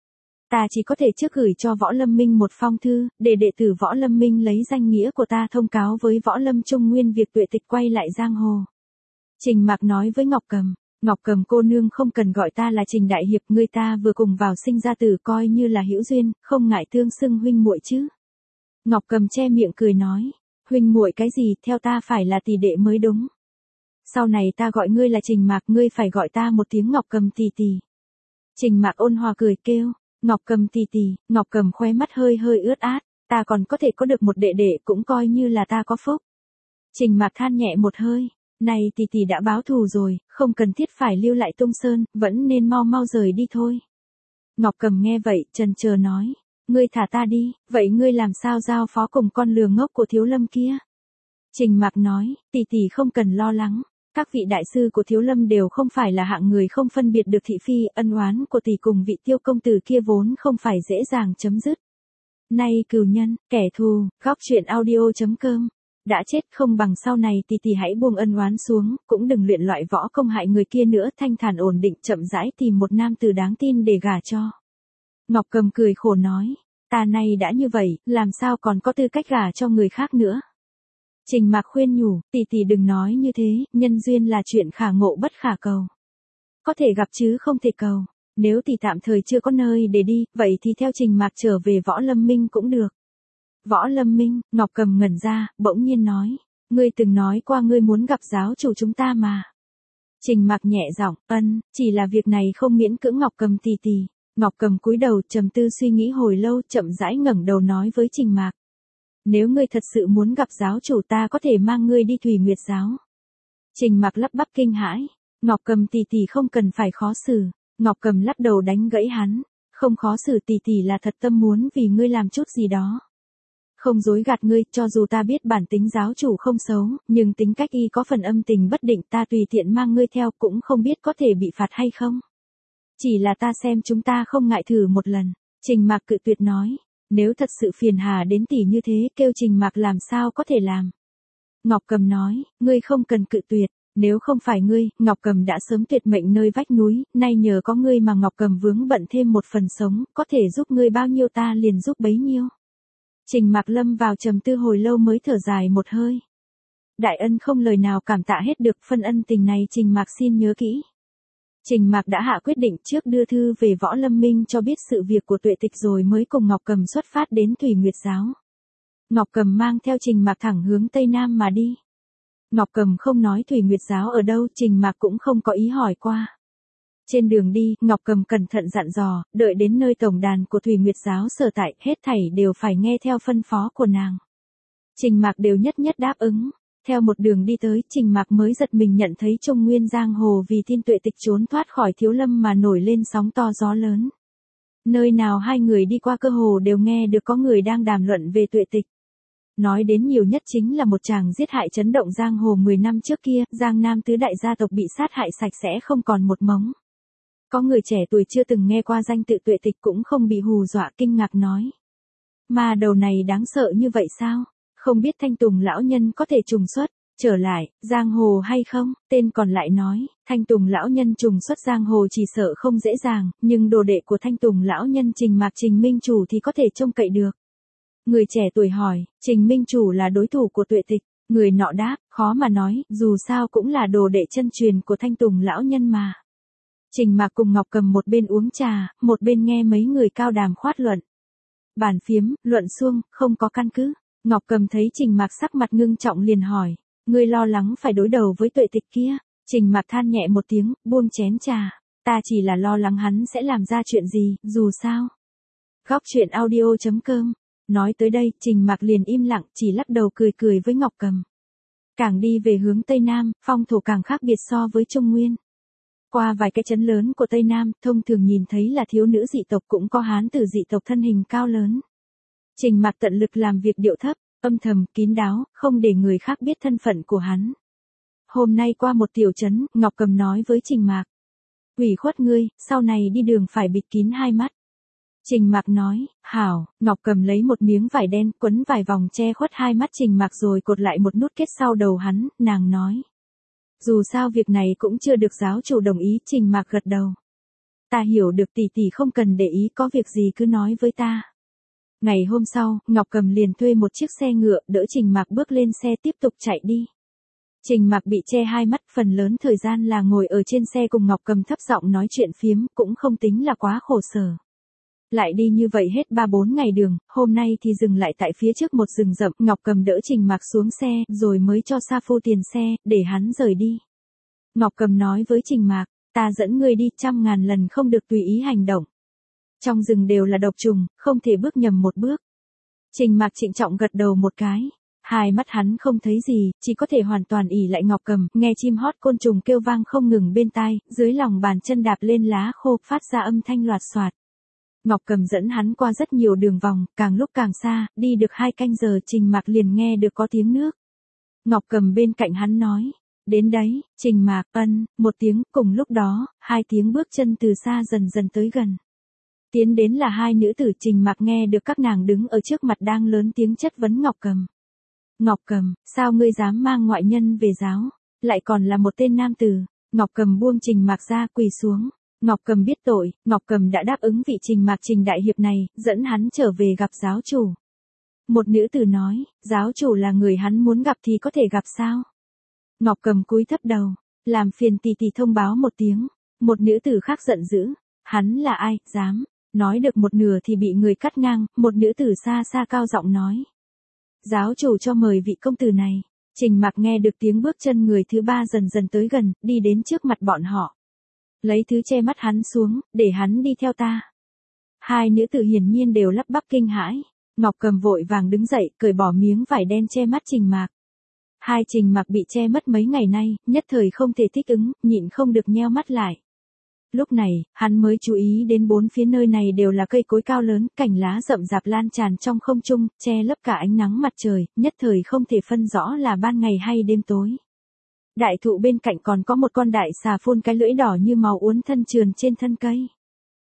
Ta chỉ có thể trước gửi cho Võ Lâm Minh một phong thư, để đệ tử Võ Lâm Minh lấy danh nghĩa của ta thông cáo với Võ Lâm Trung Nguyên việc Tuệ Tịch quay lại giang hồ. Trình Mạc nói với Ngọc Cầm. Ngọc Cầm cô nương không cần gọi ta là Trình đại hiệp, ngươi ta vừa cùng vào sinh ra tử, coi như là hữu duyên, không ngại tương xưng huynh muội chứ. Ngọc Cầm che miệng cười nói, huynh muội cái gì, theo ta phải là tỷ đệ mới đúng. Sau này ta gọi ngươi là Trình Mạc, ngươi phải gọi ta một tiếng Ngọc Cầm tỷ tỷ. Trình Mạc ôn hòa cười kêu, Ngọc Cầm tỷ tỷ. Ngọc Cầm khóe mắt hơi hơi ướt át, ta còn có thể có được một đệ đệ, cũng coi như là ta có phúc. Trình Mạc than nhẹ một hơi. Này tỷ tỷ đã báo thù rồi, không cần thiết phải lưu lại Tung Sơn, vẫn nên mau mau rời đi thôi. Ngọc Cầm nghe vậy, chần chờ nói, ngươi thả ta đi, vậy ngươi làm sao giao phó cùng con lừa ngốc của Thiếu Lâm kia? Trình Mạc nói, tỷ tỷ không cần lo lắng, các vị đại sư của Thiếu Lâm đều không phải là hạng người không phân biệt được thị phi, ân oán của tỷ cùng vị Tiêu công tử kia vốn không phải dễ dàng chấm dứt. Nay cừu nhân, kẻ thù, góc truyện audio.com. Đã chết không bằng sau này tỷ tỷ hãy buông ân oán xuống, cũng đừng luyện loại võ công hại người kia nữa, thanh thản ổn định chậm rãi tìm một nam tử đáng tin để gả cho. Ngọc Cầm cười khổ nói, ta nay đã như vậy, làm sao còn có tư cách gả cho người khác nữa. Trình Mạc khuyên nhủ, tỷ tỷ đừng nói như thế, nhân duyên là chuyện khả ngộ bất khả cầu. Có thể gặp chứ không thể cầu, nếu tỷ tạm thời chưa có nơi để đi, vậy thì theo Trình Mạc trở về Võ Lâm Minh cũng được. Võ Lâm Minh, Ngọc Cầm ngẩn ra, bỗng nhiên nói, ngươi từng nói qua ngươi muốn gặp giáo chủ chúng ta mà. Trình Mạc nhẹ giọng, chỉ là việc này không miễn cưỡng Ngọc Cầm tỷ tỷ. Ngọc Cầm cúi đầu trầm tư suy nghĩ hồi lâu, chậm rãi ngẩng đầu nói với Trình Mạc. Nếu ngươi thật sự muốn gặp giáo chủ, ta có thể mang ngươi đi Thủy Nguyệt giáo. Trình Mạc lắp bắp kinh hãi, Ngọc Cầm tỷ tỷ không cần phải khó xử. Ngọc Cầm lắc đầu đánh gãy hắn, không khó xử, tỷ tỷ là thật tâm muốn vì ngươi làm chút gì đó. Không dối gạt ngươi, cho dù ta biết bản tính giáo chủ không xấu, nhưng tính cách y có phần âm tình bất định, ta tùy tiện mang ngươi theo cũng không biết có thể bị phạt hay không. Chỉ là ta xem chúng ta không ngại thử một lần. Trình Mạc cự tuyệt nói, Nếu thật sự phiền hà đến tỷ như thế, kêu Trình Mạc làm sao có thể làm. Ngọc Cầm nói, ngươi không cần cự tuyệt, nếu không phải ngươi, Ngọc Cầm đã sớm tuyệt mệnh nơi vách núi, nay nhờ có ngươi mà Ngọc Cầm vướng bận thêm một phần sống, có thể giúp ngươi bao nhiêu ta liền giúp bấy nhiêu. Trình Mạc lâm vào trầm tư hồi lâu mới thở dài một hơi. Đại ân không lời nào cảm tạ hết được, phân ân tình này Trình Mạc xin nhớ kỹ. Trình Mạc đã hạ quyết định trước đưa thư về Võ Lâm Minh cho biết sự việc của Tuệ Tịch rồi mới cùng Ngọc Cầm xuất phát đến Thủy Nguyệt Giáo. Ngọc Cầm mang theo Trình Mạc thẳng hướng Tây Nam mà đi. Ngọc Cầm không nói Thủy Nguyệt Giáo ở đâu, Trình Mạc cũng không có ý hỏi qua. Trên đường đi, Ngọc Cầm cẩn thận dặn dò, đợi đến nơi tổng đàn của Thủy Nguyệt Giáo sở tại, hết thảy đều phải nghe theo phân phó của nàng. Trình Mạc đều nhất nhất đáp ứng. Theo một đường đi tới, Trình Mạc mới giật mình nhận thấy Trung Nguyên giang hồ vì tin Tuệ Tịch trốn thoát khỏi Thiếu Lâm mà nổi lên sóng to gió lớn. Nơi nào hai người đi qua cơ hồ đều nghe được có người đang đàm luận về Tuệ Tịch. Nói đến nhiều nhất chính là một tràng giết hại chấn động giang hồ 10 năm trước kia, Giang Nam tứ đại gia tộc bị sát hại sạch sẽ không còn một mống. Có người trẻ tuổi chưa từng nghe qua danh tự Tuệ Tịch cũng không bị hù dọa kinh ngạc nói. Mà đầu này đáng sợ như vậy sao? Không biết Thanh Tùng lão nhân có thể trùng xuất, trở lại, giang hồ hay không? Tên còn lại nói, Thanh Tùng lão nhân trùng xuất giang hồ chỉ sợ không dễ dàng, nhưng đồ đệ của Thanh Tùng lão nhân Trình Mạc Trình Minh Chủ thì có thể trông cậy được. Người trẻ tuổi hỏi, Trình Minh Chủ là đối thủ của Tuệ Tịch, người nọ đáp, khó mà nói, dù sao cũng là đồ đệ chân truyền của Thanh Tùng lão nhân mà. Trình Mạc cùng Ngọc Cầm một bên uống trà, một bên nghe mấy người cao đàm khoát luận. Bàn phiếm, luận suông, không có căn cứ. Ngọc Cầm thấy Trình Mạc sắc mặt ngưng trọng liền hỏi, ngươi lo lắng phải đối đầu với Tuệ Tịch kia. Trình Mạc than nhẹ một tiếng, buông chén trà, ta chỉ là lo lắng hắn sẽ làm ra chuyện gì, dù sao. Góc truyện audio.com. Nói tới đây, Trình Mạc liền im lặng, chỉ lắc đầu cười cười với Ngọc Cầm. Càng đi về hướng Tây Nam, phong thổ càng khác biệt so với Trung Nguyên. Qua vài cái trấn lớn của Tây Nam, thông thường nhìn thấy là thiếu nữ dị tộc cũng có hán tử dị tộc thân hình cao lớn. Trình Mạc tận lực làm việc điệu thấp, âm thầm, kín đáo, không để người khác biết thân phận của hắn. Hôm nay qua một tiểu trấn, Ngọc Cầm nói với Trình Mạc. Ủy khuất ngươi, sau này đi đường phải bịt kín hai mắt. Trình Mạc nói, hảo, Ngọc Cầm lấy một miếng vải đen quấn vài vòng che khuất hai mắt Trình Mạc rồi cột lại một nút kết sau đầu hắn, nàng nói. Dù sao việc này cũng chưa được giáo chủ đồng ý, Trình Mạc gật đầu. Ta hiểu được tỷ tỷ không cần để ý, có việc gì cứ nói với ta. Ngày hôm sau, Ngọc Cầm liền thuê một chiếc xe ngựa đỡ Trình Mạc bước lên xe tiếp tục chạy đi. Trình Mạc bị che hai mắt, phần lớn thời gian là ngồi ở trên xe cùng Ngọc Cầm thấp giọng nói chuyện phiếm, cũng không tính là quá khổ sở. Lại đi như vậy hết 3-4 ngày đường, hôm nay thì dừng lại tại phía trước một rừng rậm, Ngọc Cầm đỡ Trình Mạc xuống xe, rồi mới cho Sa Phu tiền xe, để hắn rời đi. Ngọc Cầm nói với Trình Mạc, ta dẫn ngươi đi 100.000 lần không được tùy ý hành động. Trong rừng đều là độc trùng, không thể bước nhầm một bước. Trình Mạc trịnh trọng gật đầu một cái. Hai mắt hắn không thấy gì, chỉ có thể hoàn toàn ỷ lại Ngọc Cầm, nghe chim hót côn trùng kêu vang không ngừng bên tai, dưới lòng bàn chân đạp lên lá khô, phát ra âm thanh loạt xoạt. Ngọc Cầm dẫn hắn qua rất nhiều đường vòng, càng lúc càng xa, đi được 2 canh giờ Trình Mạc liền nghe được có tiếng nước. Ngọc Cầm bên cạnh hắn nói, đến đấy, Trình Mạc, một tiếng, cùng lúc đó, 2 tiếng bước chân từ xa dần dần tới gần. Tiến đến là 2 nữ tử, Trình Mạc nghe được các nàng đứng ở trước mặt đang lớn tiếng chất vấn Ngọc Cầm. Ngọc Cầm, sao ngươi dám mang ngoại nhân về giáo, lại còn là một tên nam tử. Ngọc Cầm buông Trình Mạc ra quỳ xuống. Ngọc Cầm biết tội, Ngọc Cầm đã đáp ứng vị Trình Mạc Trình đại hiệp này, dẫn hắn trở về gặp giáo chủ. Một nữ tử nói, giáo chủ là người hắn muốn gặp thì có thể gặp sao? Ngọc Cầm cúi thấp đầu, làm phiền tỷ tỷ thông báo một tiếng. Một nữ tử khác giận dữ, hắn là ai, dám? Nói được một nửa thì bị người cắt ngang, một nữ tử xa xa cao giọng nói. Giáo chủ cho mời vị công tử này. Trình Mạc nghe được tiếng bước chân người thứ 3 dần dần tới gần, đi đến trước mặt bọn họ. Lấy thứ che mắt hắn xuống, để hắn đi theo ta. 2 nữ tử hiển nhiên đều lắp bắp kinh hãi. Ngọc Cầm vội vàng đứng dậy, cởi bỏ miếng vải đen che mắt Trình Mạc. Trình Mạc bị che mất mấy ngày nay, nhất thời không thể thích ứng, nhịn không được nheo mắt lại. Lúc này, hắn mới chú ý đến 4 phía nơi này đều là cây cối cao lớn, cành lá rậm rạp lan tràn trong không trung, che lấp cả ánh nắng mặt trời, nhất thời không thể phân rõ là ban ngày hay đêm tối. Đại thụ bên cạnh còn có một con đại xà phun cái lưỡi đỏ như máu uốn thân trườn trên thân cây.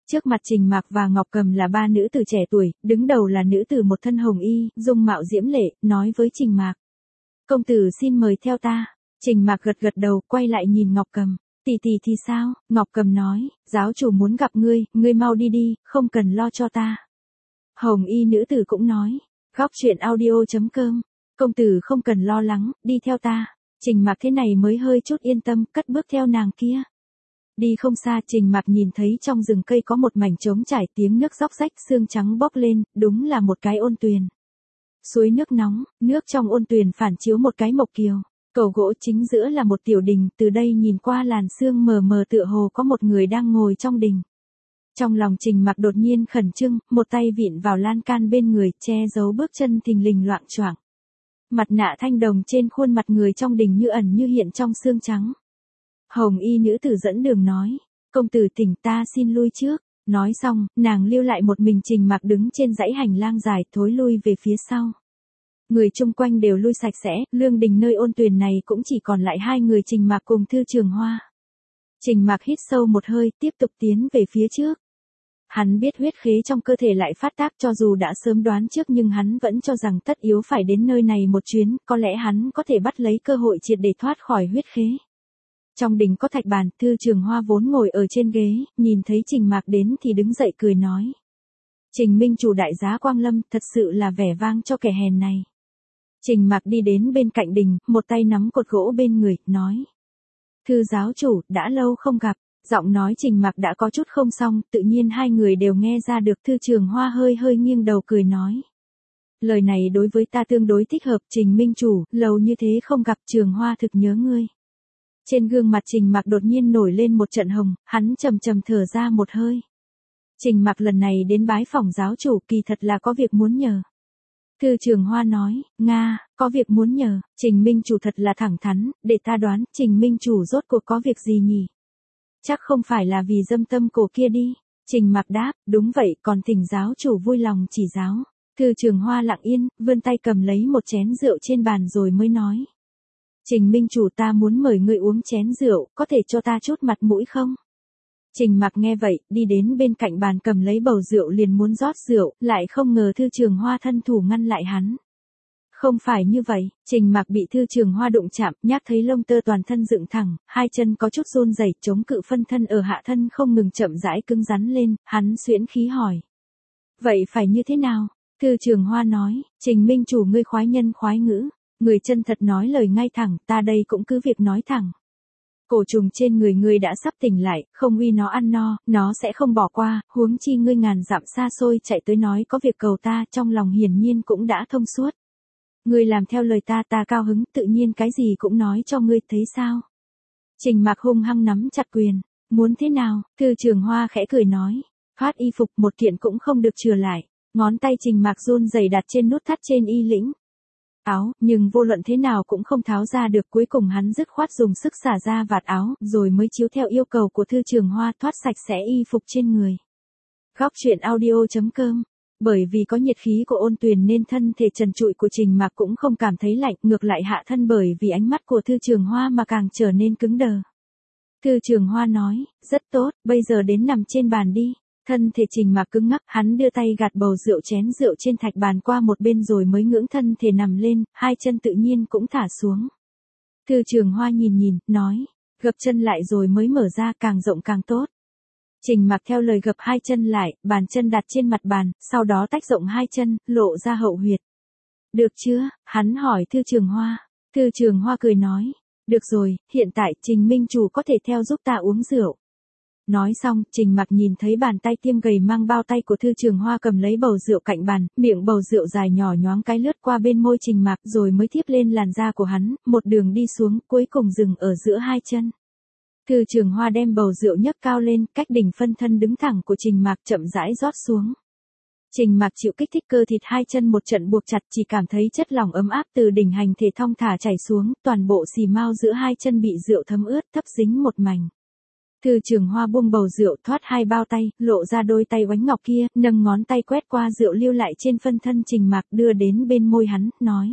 Trước mặt Trình Mạc và Ngọc Cầm là ba nữ tử trẻ tuổi, đứng đầu là nữ tử một thân hồng y, dung mạo diễm lệ, nói với Trình Mạc. Công tử xin mời theo ta. Trình Mạc gật gật đầu, quay lại nhìn Ngọc Cầm. Tỷ tỷ thì sao? Ngọc Cầm nói, giáo chủ muốn gặp ngươi, ngươi mau đi đi, không cần lo cho ta. Hồng y nữ tử cũng nói, góc chuyện audio.com, công tử không cần lo lắng, đi theo ta. Trình Mạc thế này mới hơi chút yên tâm, cất bước theo nàng kia. Đi không xa, Trình Mạc nhìn thấy trong rừng cây có một mảnh trống trải, tiếng nước róc rách, sương trắng bốc lên, đúng là một cái ôn tuyền. Suối nước nóng, nước trong ôn tuyền phản chiếu một cái mộc kiều. Cầu gỗ chính giữa là một tiểu đình, từ đây nhìn qua làn sương mờ mờ tựa hồ có một người đang ngồi trong đình. Trong lòng Trình Mạc đột nhiên khẩn trương, một tay vịn vào lan can bên người, che giấu bước chân thình lình loạng choạng. Mặt nạ thanh đồng trên khuôn mặt người trong đình như ẩn như hiện trong sương trắng. Hồng y nữ tử dẫn đường nói, công tử tỉnh ta xin lui trước. Nói xong, nàng lưu lại một mình Trình Mạc đứng trên dãy hành lang dài, thối lui về phía sau. Người chung quanh đều lui sạch sẽ, lương đình nơi ôn tuyền này cũng chỉ còn lại hai người Trình Mạc cùng Thư Trường Hoa. Trình Mạc hít sâu một hơi, tiếp tục tiến về phía trước. Hắn biết huyết khế trong cơ thể lại phát tác, cho dù đã sớm đoán trước nhưng hắn vẫn cho rằng tất yếu phải đến nơi này một chuyến, có lẽ hắn có thể bắt lấy cơ hội triệt để thoát khỏi huyết khế. Trong đình có thạch bàn, Thư Trường Hoa vốn ngồi ở trên ghế, nhìn thấy Trình Mạc đến thì đứng dậy cười nói. Trình minh chủ đại giá Quang Lâm, thật sự là vẻ vang cho kẻ hèn này. Trình Mạc đi đến bên cạnh đình, một tay nắm cột gỗ bên người, nói. Thư giáo chủ, đã lâu không gặp. Giọng nói Trình Mạc đã có chút không xong, tự nhiên hai người đều nghe ra được. Thư Trường Hoa hơi hơi nghiêng đầu cười nói. Lời này đối với ta tương đối thích hợp, Trình minh chủ, lâu như thế không gặp, Trường Hoa thực nhớ ngươi. Trên gương mặt Trình Mạc đột nhiên nổi lên một trận hồng, hắn trầm trầm thở ra một hơi. Trình Mạc lần này đến bái phỏng giáo chủ, kỳ thật là có việc muốn nhờ. Thư Trường Hoa nói, Nga, có việc muốn nhờ, Trình minh chủ thật là thẳng thắn, để ta đoán, Trình minh chủ rốt cuộc có việc gì nhỉ? Chắc không phải là vì dâm tâm cổ kia đi. Trình Mạc đáp, đúng vậy, còn thỉnh giáo chủ vui lòng chỉ giáo. Thư Trường Hoa lặng yên, vươn tay cầm lấy một chén rượu trên bàn rồi mới nói. Trình minh chủ, ta muốn mời ngươi uống chén rượu, có thể cho ta chút mặt mũi không? Trình Mạc nghe vậy, đi đến bên cạnh bàn cầm lấy bầu rượu liền muốn rót rượu, lại không ngờ Thư Trường Hoa thân thủ ngăn lại hắn. Không phải như vậy, Trình Mạc bị Thư Trường Hoa đụng chạm, nhác thấy lông tơ toàn thân dựng thẳng, hai chân có chút run rẩy, chống cự phân thân ở hạ thân không ngừng chậm rãi cứng rắn lên, hắn xuyễn khí hỏi. Vậy phải như thế nào? Thư Trường Hoa nói, Trình minh chủ ngươi khoái nhân khoái ngữ, người chân thật nói lời ngay thẳng, ta đây cũng cứ việc nói thẳng. Cổ trùng trên người ngươi đã sắp tỉnh lại, không uy nó ăn no, nó sẽ không bỏ qua, huống chi ngươi ngàn dặm xa xôi chạy tới nói có việc cầu ta, trong lòng hiển nhiên cũng đã thông suốt. Ngươi làm theo lời ta, ta cao hứng, tự nhiên cái gì cũng nói cho ngươi, thấy sao? Trình Mạc hung hăng nắm chặt quyền, muốn thế nào? Thư Trường Hoa khẽ cười nói, thoát y phục một kiện cũng không được chừa lại, ngón tay Trình Mạc run rẩy đặt trên nút thắt trên y lĩnh. Áo, nhưng vô luận thế nào cũng không tháo ra được, cuối cùng hắn dứt khoát dùng sức xả ra vạt áo, rồi mới chiếu theo yêu cầu của Thư Trường Hoa thoát sạch sẽ y phục trên người. Góc chuyện audio.com. Bởi vì có nhiệt khí của ôn tuyền nên thân thể trần trụi của Trình Mạc cũng không cảm thấy lạnh, ngược lại hạ thân bởi vì ánh mắt của Thư Trường Hoa mà càng trở nên cứng đờ. Thư Trường Hoa nói, rất tốt, bây giờ đến nằm trên bàn đi. Thân thể Trình Mạc cứng ngắc, hắn đưa tay gạt bầu rượu chén rượu trên thạch bàn qua một bên rồi mới ngưỡng thân thể nằm lên, hai chân tự nhiên cũng thả xuống. Thư Trường Hoa nhìn, nói, gập chân lại rồi mới mở ra, càng rộng càng tốt. Trình Mạc theo lời gập hai chân lại, bàn chân đặt trên mặt bàn, sau đó tách rộng hai chân, lộ ra hậu huyệt. Được chưa? Hắn hỏi Thư Trường Hoa. Thư Trường Hoa cười nói, được rồi, hiện tại Trình minh chủ có thể theo giúp ta uống rượu. Nói xong, Trình Mạc nhìn thấy bàn tay tiêm gầy mang bao tay của Thư Trường Hoa cầm lấy bầu rượu cạnh bàn, miệng bầu rượu dài nhỏ nhoáng cái lướt qua bên môi Trình Mạc rồi mới tiếp lên làn da của hắn, một đường đi xuống, cuối cùng dừng ở giữa hai chân. Thư Trường Hoa đem bầu rượu nhấc cao lên, cách đỉnh phân thân đứng thẳng của Trình Mạc chậm rãi rót xuống. Trình Mạc chịu kích thích cơ thịt hai chân một trận buộc chặt, chỉ cảm thấy chất lỏng ấm áp từ đỉnh hành thể thong thả chảy xuống, toàn bộ xì mao giữa hai chân bị rượu thấm ướt, thấp dính một mảnh. Thư Trường Hoa buông bầu rượu thoát hai bao tay, lộ ra đôi tay oánh ngọc kia, nâng ngón tay quét qua rượu lưu lại trên phân thân Trình Mạc đưa đến bên môi hắn, nói.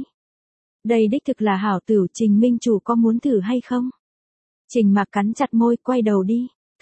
Đây đích thực là hảo tử, Trình minh chủ có muốn thử hay không? Trình Mạc cắn chặt môi, quay đầu đi.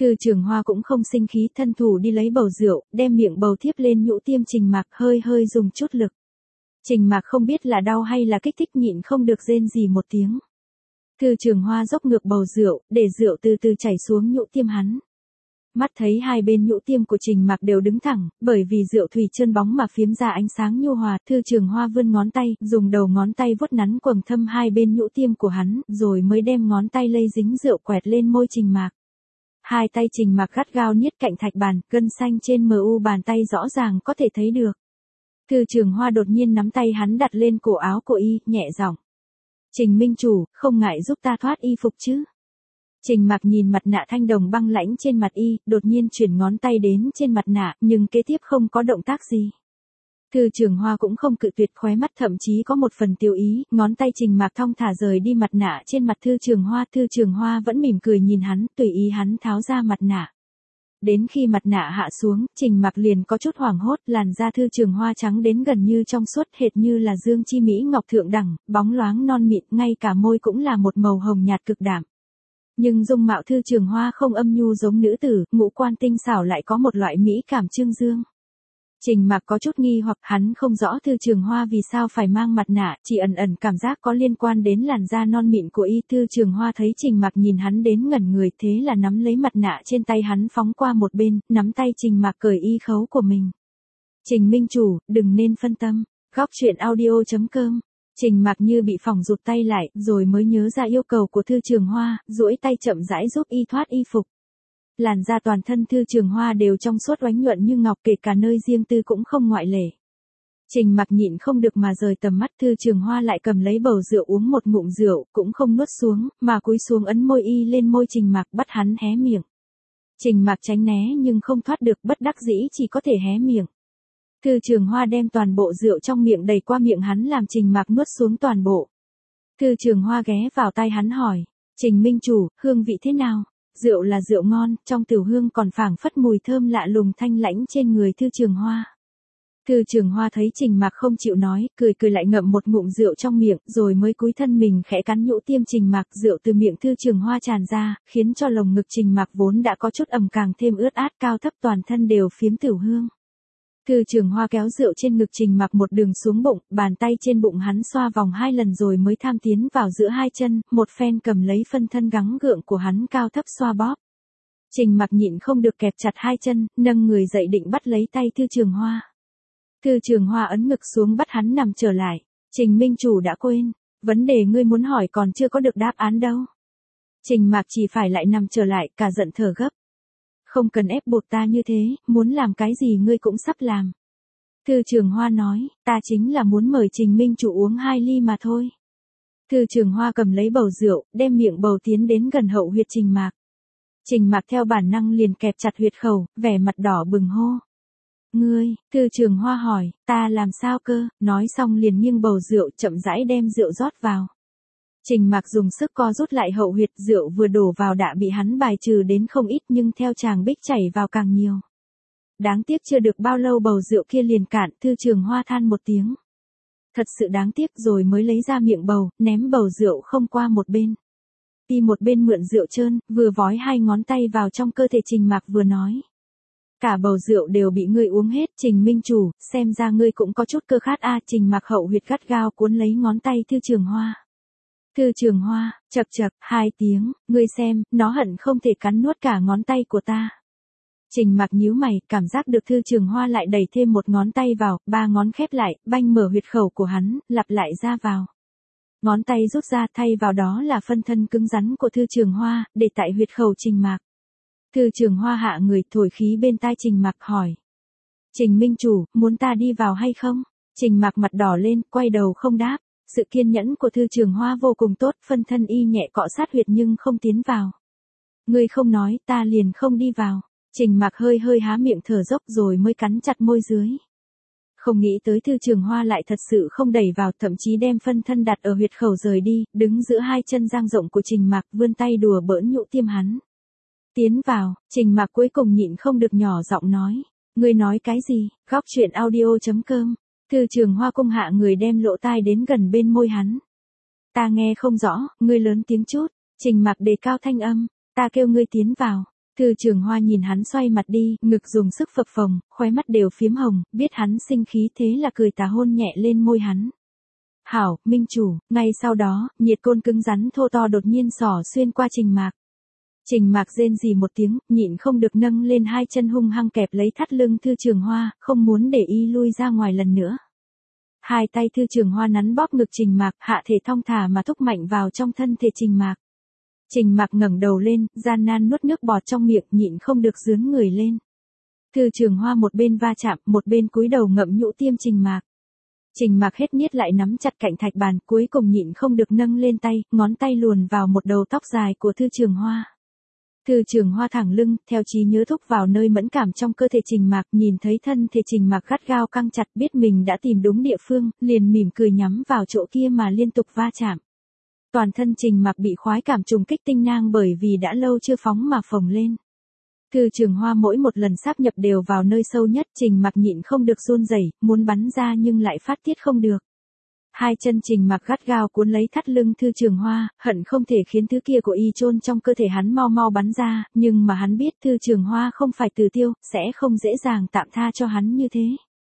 Thư Trường Hoa cũng không sinh khí, thân thủ đi lấy bầu rượu, đem miệng bầu thiếp lên nhũ tiêm Trình Mạc, hơi hơi dùng chút lực. Trình Mạc không biết là đau hay là kích thích nhịn không được rên gì một tiếng. Thư Trường Hoa dốc ngược bầu rượu, để rượu từ từ chảy xuống nhũ tiêm hắn. Mắt thấy hai bên nhũ tiêm của Trình Mạc đều đứng thẳng, bởi vì rượu thủy trơn bóng mà phiếm ra ánh sáng nhu hòa. Thư Trường Hoa vươn ngón tay, dùng đầu ngón tay vuốt nắn quầng thâm hai bên nhũ tiêm của hắn, rồi mới đem ngón tay lây dính rượu quẹt lên môi Trình Mạc. Hai tay Trình Mạc gắt gao niết cạnh thạch bàn, gân xanh trên mu bàn tay rõ ràng có thể thấy được. Thư Trường Hoa đột nhiên nắm tay hắn đặt lên cổ áo của y, nhẹ giọng. Trình minh chủ, không ngại giúp ta thoát y phục chứ? Trình Mạc nhìn mặt nạ thanh đồng băng lãnh trên mặt y, đột nhiên chuyển ngón tay đến trên mặt nạ, nhưng kế tiếp không có động tác gì. Thư Trường Hoa cũng không cự tuyệt, khóe mắt thậm chí có một phần tiêu ý, ngón tay Trình Mạc thong thả rời đi mặt nạ trên mặt Thư Trường Hoa. Thư Trường Hoa vẫn mỉm cười nhìn hắn, tùy ý hắn tháo ra mặt nạ. Đến khi mặt nạ hạ xuống, Trình Mạc liền có chút hoảng hốt, làn da Thư Trường Hoa trắng đến gần như trong suốt, hệt như là dương chi mỹ ngọc thượng đẳng, bóng loáng non mịn, ngay cả môi cũng là một màu hồng nhạt cực đạm. Nhưng dung mạo Thư Trường Hoa không âm nhu giống nữ tử, ngũ quan tinh xảo lại có một loại mỹ cảm trương dương. Trình Mạc có chút nghi hoặc, hắn không rõ Thư Trường Hoa vì sao phải mang mặt nạ, chỉ ẩn ẩn cảm giác có liên quan đến làn da non mịn của y. Thư Trường Hoa thấy Trình Mạc nhìn hắn đến ngẩn người, thế là nắm lấy mặt nạ trên tay hắn phóng qua một bên, nắm tay Trình Mạc cởi y khấu của mình. Trình minh chủ, đừng nên phân tâm. Góc truyện audio.com. Trình Mạc như bị phỏng rụt tay lại, rồi mới nhớ ra yêu cầu của Thư Trường Hoa, duỗi tay chậm rãi giúp y thoát y phục. Làn da toàn thân Thư Trường Hoa đều trong suốt oánh nhuận như ngọc, kể cả nơi riêng tư cũng không ngoại lệ. Trình Mạc nhịn không được mà rời tầm mắt. Thư Trường Hoa lại cầm lấy bầu rượu uống một ngụm rượu, cũng không nuốt xuống, mà cúi xuống ấn môi y lên môi Trình Mạc, bắt hắn hé miệng. Trình Mạc tránh né nhưng không thoát được, bất đắc dĩ chỉ có thể hé miệng. Thư Trường Hoa đem toàn bộ rượu trong miệng đầy qua miệng hắn, làm Trình Mạc nuốt xuống toàn bộ. Thư Trường Hoa ghé vào tai hắn hỏi, Trình minh chủ, hương vị thế nào? Rượu là rượu ngon, trong tiểu hương còn phảng phất mùi thơm lạ lùng thanh lãnh trên người Thư Trường Hoa. Thư Trường Hoa thấy Trình Mạc không chịu nói, cười cười lại ngậm một ngụm rượu trong miệng, rồi mới cúi thân mình khẽ cắn nhũ tiêm Trình Mạc. Rượu từ miệng Thư Trường Hoa tràn ra, khiến cho lồng ngực Trình Mạc vốn đã có chút ẩm càng thêm ướt át, cao thấp toàn thân đều phiếm tiểu hương. Thư Trường Hoa kéo rượu trên ngực Trình Mạc một đường xuống bụng, bàn tay trên bụng hắn xoa vòng 2 lần rồi mới tham tiến vào giữa hai chân, một phen cầm lấy phân thân gắng gượng của hắn cao thấp xoa bóp. Trình Mạc nhịn không được kẹp chặt hai chân, nâng người dậy định bắt lấy tay Thư Trường Hoa. Thư Trường Hoa ấn ngực xuống bắt hắn nằm trở lại. Trình minh chủ đã quên, vấn đề ngươi muốn hỏi còn chưa có được đáp án đâu. Trình Mạc chỉ phải lại nằm trở lại, cả giận thở gấp. Không cần ép buộc ta như thế, muốn làm cái gì ngươi cũng sắp làm. Thư Trường Hoa nói, ta chính là muốn mời Trình minh chủ uống 2 ly mà thôi. Thư Trường Hoa cầm lấy bầu rượu, đem miệng bầu tiến đến gần hậu huyệt Trình Mạc. Trình Mạc theo bản năng liền kẹp chặt huyệt khẩu, vẻ mặt đỏ bừng hô. Ngươi, Thư Trường Hoa hỏi, ta làm sao cơ? Nói xong liền nghiêng bầu rượu, chậm rãi đem rượu rót vào. Trình Mạc dùng sức co rút lại hậu huyệt, rượu vừa đổ vào đã bị hắn bài trừ đến không ít, nhưng theo chàng bích chảy vào càng nhiều. Đáng tiếc chưa được bao lâu bầu rượu kia liền cạn. Thư Trường Hoa than một tiếng. Thật sự đáng tiếc, rồi mới lấy ra miệng bầu, ném bầu rượu không qua một bên. Y một bên mượn rượu trơn, vừa vói 2 ngón tay vào trong cơ thể Trình Mạc vừa nói. Cả bầu rượu đều bị ngươi uống hết, Trình minh chủ, xem ra ngươi cũng có chút cơ khát a. Trình Mạc hậu huyệt gắt gao cuốn lấy ngón tay Thư Trường Hoa. Thư Trường Hoa, chậc chậc, 2 tiếng, ngươi xem, nó hận không thể cắn nuốt cả ngón tay của ta. Trình Mạc nhíu mày, cảm giác được Thư Trường Hoa lại đẩy thêm một ngón tay vào, 3 ngón khép lại, banh mở huyệt khẩu của hắn, lặp lại ra vào. Ngón tay rút ra, thay vào đó là phân thân cứng rắn của Thư Trường Hoa, để tại huyệt khẩu Trình Mạc. Thư Trường Hoa hạ người, thổi khí bên tai Trình Mạc hỏi. Trình minh chủ, muốn ta đi vào hay không? Trình Mạc mặt đỏ lên, quay đầu không đáp. Sự kiên nhẫn của Thư Trường Hoa vô cùng tốt, phân thân y nhẹ cọ sát huyệt nhưng không tiến vào. Ngươi không nói, ta liền không đi vào. Trình Mạc hơi hơi há miệng thở dốc rồi mới cắn chặt môi dưới. Không nghĩ tới Thư Trường Hoa lại thật sự không đẩy vào, thậm chí đem phân thân đặt ở huyệt khẩu rời đi, đứng giữa hai chân dang rộng của Trình Mạc, vươn tay đùa bỡn nhũ tiêm hắn. Tiến vào. Trình Mạc cuối cùng nhịn không được nhỏ giọng nói. Ngươi nói cái gì? Góc truyện audio.com. Thư Trường Hoa cung hạ người đem lỗ tai đến gần bên môi hắn. Ta nghe không rõ, ngươi lớn tiếng chút. Trình Mạc đề cao thanh âm. Ta kêu ngươi tiến vào. Thư Trường Hoa nhìn hắn xoay mặt đi, ngực dùng sức phập phồng, khóe mắt đều phiếm hồng, biết hắn sinh khí thế là cười tà hôn nhẹ lên môi hắn. Hảo, minh chủ, ngay sau đó, nhiệt côn cứng rắn thô to đột nhiên xỏ xuyên qua Trình Mạc. Trình Mạc rên rỉ một tiếng, nhịn không được nâng lên hai chân hung hăng kẹp lấy thắt lưng Thư Trường Hoa, không muốn để y lui ra ngoài lần nữa. Hai tay Thư Trường Hoa nắn bóp ngực Trình Mạc, hạ thể thong thả mà thúc mạnh vào trong thân thể Trình Mạc. Trình Mạc ngẩng đầu lên, gian nan nuốt nước bọt trong miệng, nhịn không được giương người lên. Thư Trường Hoa một bên va chạm, một bên cúi đầu ngậm nhũ tiêm Trình Mạc. Trình Mạc hết niết lại nắm chặt cạnh thạch bàn, cuối cùng nhịn không được nâng lên tay, ngón tay luồn vào một đầu tóc dài của Thư Trường Hoa. Thư Trường Hoa thẳng lưng, theo trí nhớ thúc vào nơi mẫn cảm trong cơ thể Trình Mạc, nhìn thấy thân thể Trình Mạc gắt gao căng chặt, biết mình đã tìm đúng địa phương, liền mỉm cười nhắm vào chỗ kia mà liên tục va chạm. Toàn thân Trình Mạc bị khoái cảm trùng kích tinh nang bởi vì đã lâu chưa phóng mà phồng lên. Thư Trường Hoa mỗi một lần sáp nhập đều vào nơi sâu nhất, Trình Mạc nhịn không được run rẩy, muốn bắn ra nhưng lại phát tiết không được. Hai chân Trình Mạc gắt gao cuốn lấy thắt lưng Thư Trường Hoa, hận không thể khiến thứ kia của y chôn trong cơ thể hắn mau mau bắn ra, nhưng mà hắn biết Thư Trường Hoa không phải Từ Tiêu, sẽ không dễ dàng tạm tha cho hắn như thế.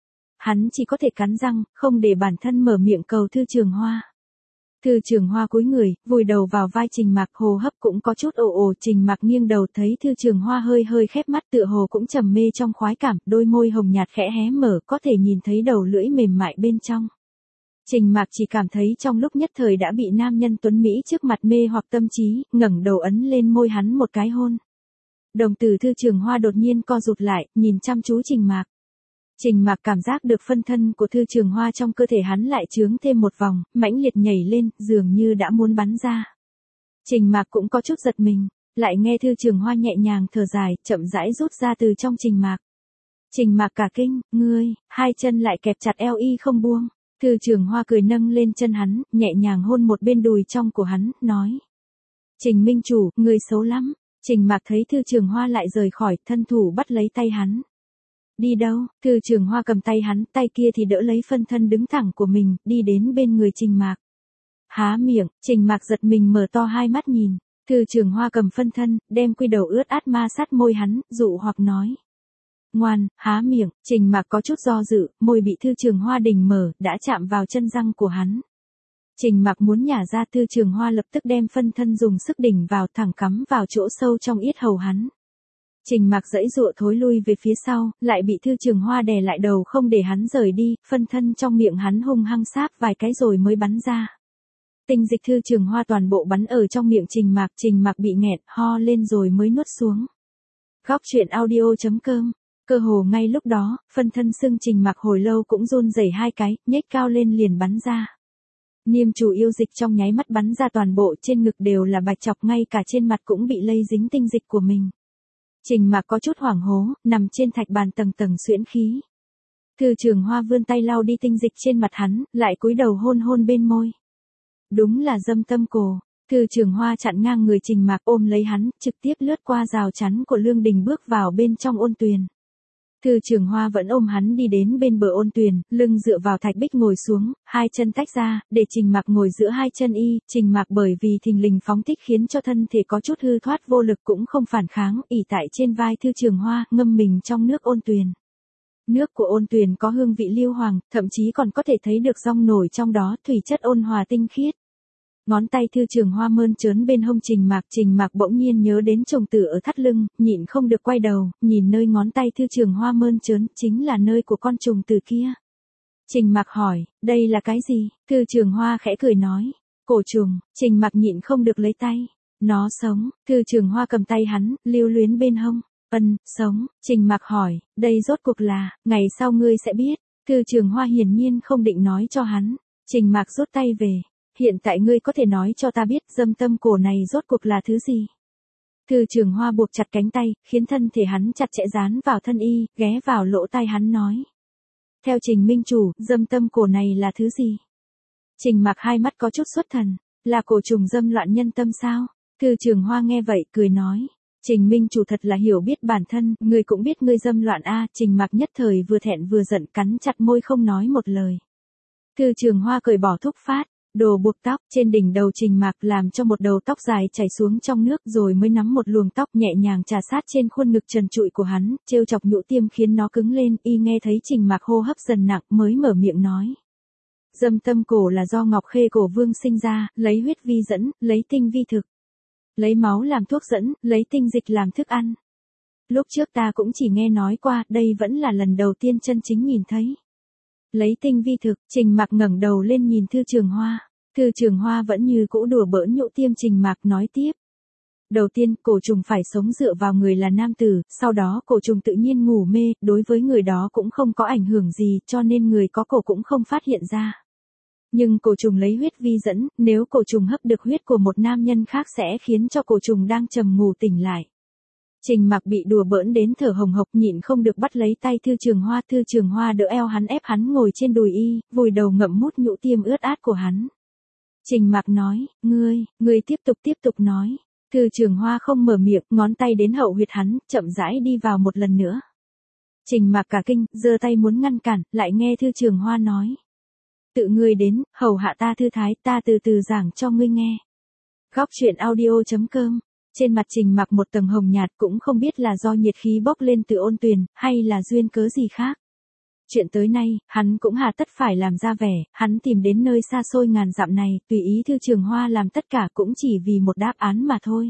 Hắn chỉ có thể cắn răng, không để bản thân mở miệng cầu Thư Trường Hoa. Thư Trường Hoa cúi người, vùi đầu vào vai Trình Mạc, hô hấp cũng có chút ồ ồ. Trình Mạc nghiêng đầu thấy Thư Trường Hoa hơi hơi khép mắt, tựa hồ cũng trầm mê trong khoái cảm, đôi môi hồng nhạt khẽ hé mở, có thể nhìn thấy đầu lưỡi mềm mại bên trong. Trình Mạc chỉ cảm thấy trong lúc nhất thời đã bị nam nhân tuấn Mỹ trước mặt mê hoặc tâm trí, ngẩng đầu ấn lên môi hắn một cái hôn. Đồng tử Thư Trường Hoa đột nhiên co rụt lại, nhìn chăm chú Trình Mạc. Trình Mạc cảm giác được phân thân của Thư Trường Hoa trong cơ thể hắn lại chướng thêm một vòng, mãnh liệt nhảy lên, dường như đã muốn bắn ra. Trình Mạc cũng có chút giật mình, lại nghe Thư Trường Hoa nhẹ nhàng thở dài, chậm rãi rút ra từ trong Trình Mạc. Trình Mạc cả kinh, ngươi, hai chân lại kẹp chặt eo y không buông. Thư Trường Hoa cười nâng lên chân hắn, nhẹ nhàng hôn một bên đùi trong của hắn, nói. Trình minh chủ, ngươi xấu lắm. Trình Mạc thấy Thư Trường Hoa lại rời khỏi, thân thủ bắt lấy tay hắn. Đi đâu? Thư Trường Hoa cầm tay hắn, tay kia thì đỡ lấy phân thân đứng thẳng của mình, đi đến bên người Trình Mạc. Há miệng, Trình Mạc giật mình mở to hai mắt nhìn. Thư Trường Hoa cầm phân thân, đem quy đầu ướt át ma sát môi hắn, dụ hoặc nói. Ngoan, há miệng. Trình Mạc có chút do dự, môi bị Thư Trường Hoa đỉnh mở, đã chạm vào chân răng của hắn. Trình Mạc muốn nhả ra, Thư Trường Hoa lập tức đem phân thân dùng sức đỉnh vào, thẳng cắm vào chỗ sâu trong yết hầu hắn. Trình Mạc giãy giụa thối lui về phía sau, lại bị Thư Trường Hoa đè lại đầu không để hắn rời đi, phân thân trong miệng hắn hung hăng sáp vài cái rồi mới bắn ra. Tinh dịch Thư Trường Hoa toàn bộ bắn ở trong miệng Trình Mạc bị nghẹn, ho lên rồi mới nuốt xuống. Góc truyện audio.com. Cơ hồ ngay lúc đó, phân thân xương Trình Mạc hồi lâu cũng run rẩy hai cái, nhếch cao lên liền bắn ra. Niêm chủ yêu dịch trong nháy mắt bắn ra, toàn bộ trên ngực đều là bạch chọc, ngay cả trên mặt cũng bị lây dính tinh dịch của mình. Trình Mạc có chút hoảng hố, nằm trên thạch bàn tầng tầng xuyễn khí. Thư Trường Hoa vươn tay lau đi tinh dịch trên mặt hắn, lại cúi đầu hôn hôn bên môi. Đúng là dâm tâm cổ. Thư Trường Hoa chặn ngang người Trình Mạc, ôm lấy hắn, trực tiếp lướt qua rào chắn của lương đình bước vào bên trong ôn tuyền. Thư Trường Hoa vẫn ôm hắn đi đến bên bờ ôn tuyền, lưng dựa vào thạch bích ngồi xuống, hai chân tách ra, để Trình Mạc ngồi giữa hai chân y. Trình Mạc bởi vì thình lình phóng thích khiến cho thân thể có chút hư thoát vô lực cũng không phản kháng, ỷ tại trên vai Thư Trường Hoa, ngâm mình trong nước ôn tuyền. Nước của ôn tuyền có hương vị lưu hoàng, thậm chí còn có thể thấy được rong nổi trong đó, thủy chất ôn hòa tinh khiết. Ngón tay Thư Trường Hoa mơn trớn bên hông Trình Mạc bỗng nhiên nhớ đến chồng tử ở thắt lưng, nhịn không được quay đầu, nhìn nơi ngón tay Thư Trường Hoa mơn trớn, chính là nơi của con trùng tử kia. Trình Mạc hỏi, đây là cái gì? Thư Trường Hoa khẽ cười nói, cổ trùng. Trình Mạc nhịn không được lấy tay. Nó sống. Thư Trường Hoa cầm tay hắn, lưu luyến bên hông. Sống. Trình Mạc hỏi, đây rốt cuộc là, ngày sau ngươi sẽ biết. Thư Trường Hoa hiển nhiên không định nói cho hắn. Trình Mạc rút tay về. Hiện tại ngươi có thể nói cho ta biết dâm tâm cổ này rốt cuộc là thứ gì? Thư Trường Hoa buộc chặt cánh tay, khiến thân thể hắn chặt chẽ dán vào thân y, ghé vào lỗ tai hắn nói. Theo Trình minh chủ, dâm tâm cổ này là thứ gì? Trình Mạc hai mắt có chút xuất thần, là cổ trùng dâm loạn nhân tâm sao? Thư Trường Hoa nghe vậy, cười nói. Trình minh chủ thật là hiểu biết bản thân, ngươi cũng biết ngươi dâm loạn a. Trình Mạc nhất thời vừa thẹn vừa giận, cắn chặt môi không nói một lời. Thư Trường Hoa cởi bỏ thúc phát. Đồ buộc tóc trên đỉnh đầu Trình Mạc làm cho một đầu tóc dài chảy xuống trong nước rồi mới nắm một luồng tóc nhẹ nhàng chà sát trên khuôn ngực trần trụi của hắn, trêu chọc nhũ tiêm khiến nó cứng lên, y nghe thấy Trình Mạc hô hấp dần nặng mới mở miệng nói. Dâm tâm cổ là do Ngọc Khê Cổ Vương sinh ra, lấy huyết vi dẫn, lấy tinh vi thực. Lấy máu làm thuốc dẫn, lấy tinh dịch làm thức ăn. Lúc trước ta cũng chỉ nghe nói qua, đây vẫn là lần đầu tiên chân chính nhìn thấy. Lấy tinh vi thực, Trình Mạc ngẩng đầu lên nhìn Thư Trường Hoa. Thư Trường Hoa vẫn như cũ đùa bỡn nhũ tiêm. Trình Mạc nói tiếp. Đầu tiên, cổ trùng phải sống dựa vào người là nam tử, sau đó cổ trùng tự nhiên ngủ mê, đối với người đó cũng không có ảnh hưởng gì, cho nên người có cổ cũng không phát hiện ra. Nhưng cổ trùng lấy huyết vi dẫn, nếu cổ trùng hấp được huyết của một nam nhân khác sẽ khiến cho cổ trùng đang trầm ngủ tỉnh lại. Trình Mạc bị đùa bỡn đến thở hồng hộc, nhịn không được bắt lấy tay Thư Trường Hoa. Thư Trường Hoa đỡ eo hắn, ép hắn ngồi trên đùi y, vùi đầu ngậm mút nhũ tiêm ướt át của hắn. Trình Mạc nói, ngươi tiếp tục nói. Thư Trường Hoa không mở miệng, ngón tay đến hậu huyệt hắn, chậm rãi đi vào một lần nữa. Trình Mạc cả kinh, giơ tay muốn ngăn cản, lại nghe Thư Trường Hoa nói. Tự ngươi đến, hầu hạ ta thư thái, ta từ từ giảng cho ngươi nghe. Góc truyện audio.com. Trên mặt Trình Mạc một tầng hồng nhạt, cũng không biết là do nhiệt khí bốc lên từ ôn tuyền, hay là duyên cớ gì khác. Chuyện tới nay, hắn cũng hà tất phải làm ra vẻ, hắn tìm đến nơi xa xôi ngàn dặm này, tùy ý Thư Trường Hoa làm tất cả cũng chỉ vì một đáp án mà thôi.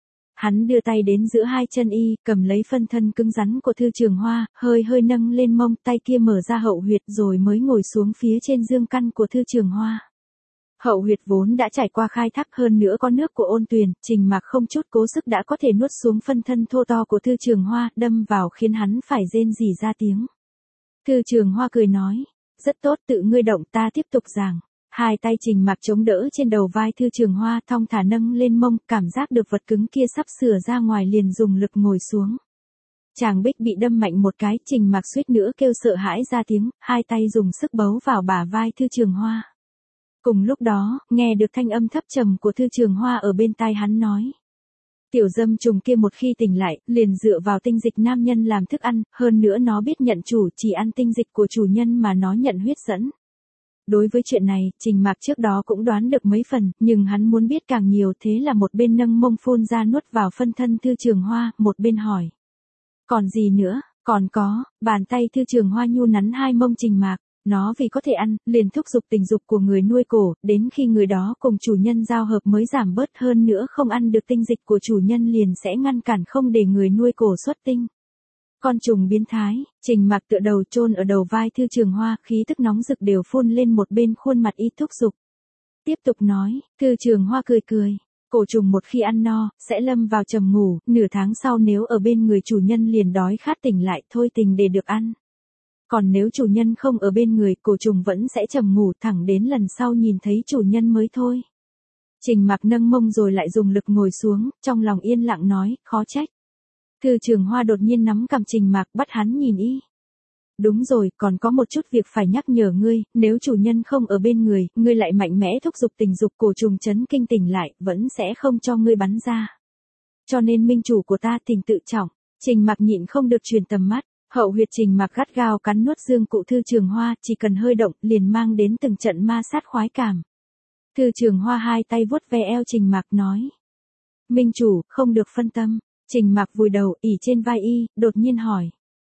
Hắn đưa tay đến giữa hai chân y, cầm lấy phân thân cứng rắn của Thư Trường Hoa, hơi nâng lên mông, tay kia mở ra hậu huyệt rồi mới ngồi xuống phía trên dương căn của Thư Trường Hoa. Hậu huyệt vốn đã trải qua khai thác, hơn nữa có nước của ôn tuyền, Trình Mạc không chút cố sức đã có thể nuốt xuống phân thân thô to của Thư Trường Hoa, đâm vào khiến hắn phải rên rỉ ra tiếng. Thư Trường Hoa cười nói, rất tốt, tự ngươi động, ta tiếp tục giảng. Hai tay Trình Mạc chống đỡ trên đầu vai Thư Trường Hoa, thong thả nâng lên mông, cảm giác được vật cứng kia sắp sửa ra ngoài liền dùng lực ngồi xuống. Chàng bích bị đâm mạnh một cái, Trình Mạc suýt nữa kêu sợ hãi ra tiếng, hai tay dùng sức bấu vào bả vai Thư Trường Hoa. Cùng lúc đó, nghe được thanh âm thấp trầm của Thư Trường Hoa ở bên tai hắn nói. Tiểu dâm trùng kia một khi tỉnh lại, liền dựa vào tinh dịch nam nhân làm thức ăn, hơn nữa nó biết nhận chủ, chỉ ăn tinh dịch của chủ nhân mà nó nhận huyết dẫn. Đối với chuyện này, Trình Mạc trước đó cũng đoán được mấy phần, nhưng hắn muốn biết càng nhiều, thế là một bên nâng mông phun ra nuốt vào phân thân Thư Trường Hoa, một bên hỏi. Còn gì nữa? Còn có, bàn tay Thư Trường Hoa nhu nắn hai mông Trình Mạc. Nó vì có thể ăn, liền thúc giục tình dục của người nuôi cổ, đến khi người đó cùng chủ nhân giao hợp mới giảm bớt, hơn nữa không ăn được tinh dịch của chủ nhân liền sẽ ngăn cản không để người nuôi cổ xuất tinh. Con trùng biến thái, Trình Mạc tựa đầu chôn ở đầu vai Thư Trường Hoa, khí tức nóng rực đều phun lên một bên khuôn mặt y thúc giục. Tiếp tục nói, Thư Trường Hoa cười. Cổ trùng một khi ăn no, sẽ lâm vào trầm ngủ, nửa tháng sau nếu ở bên người chủ nhân liền đói khát tỉnh lại, thôi tình để được ăn. Còn nếu chủ nhân không ở bên người, cổ trùng vẫn sẽ trầm ngủ thẳng đến lần sau nhìn thấy chủ nhân mới thôi. Trình Mạc nâng mông rồi lại dùng lực ngồi xuống, trong lòng yên lặng nói, khó trách. Thư Trường Hoa đột nhiên nắm cằm Trình Mạc, bắt hắn nhìn y. Đúng rồi, còn có một chút việc phải nhắc nhở ngươi, nếu chủ nhân không ở bên người, ngươi lại mạnh mẽ thúc giục tình dục, cổ trùng chấn kinh tỉnh lại, vẫn sẽ không cho ngươi bắn ra. Cho nên minh chủ của ta tình tự trọng. Trình Mạc nhịn không được truyền tầm mắt. Hậu huyệt Trình Mạc gắt gao cắn nuốt dương cụ Thư Trường Hoa, chỉ cần hơi động liền mang đến từng trận ma sát khoái cảm. Thư Trường Hoa hai tay vuốt ve eo Trình Mạc nói. Minh chủ, không được phân tâm. Trình Mạc vùi đầu, ỉ trên vai y, đột nhiên hỏi.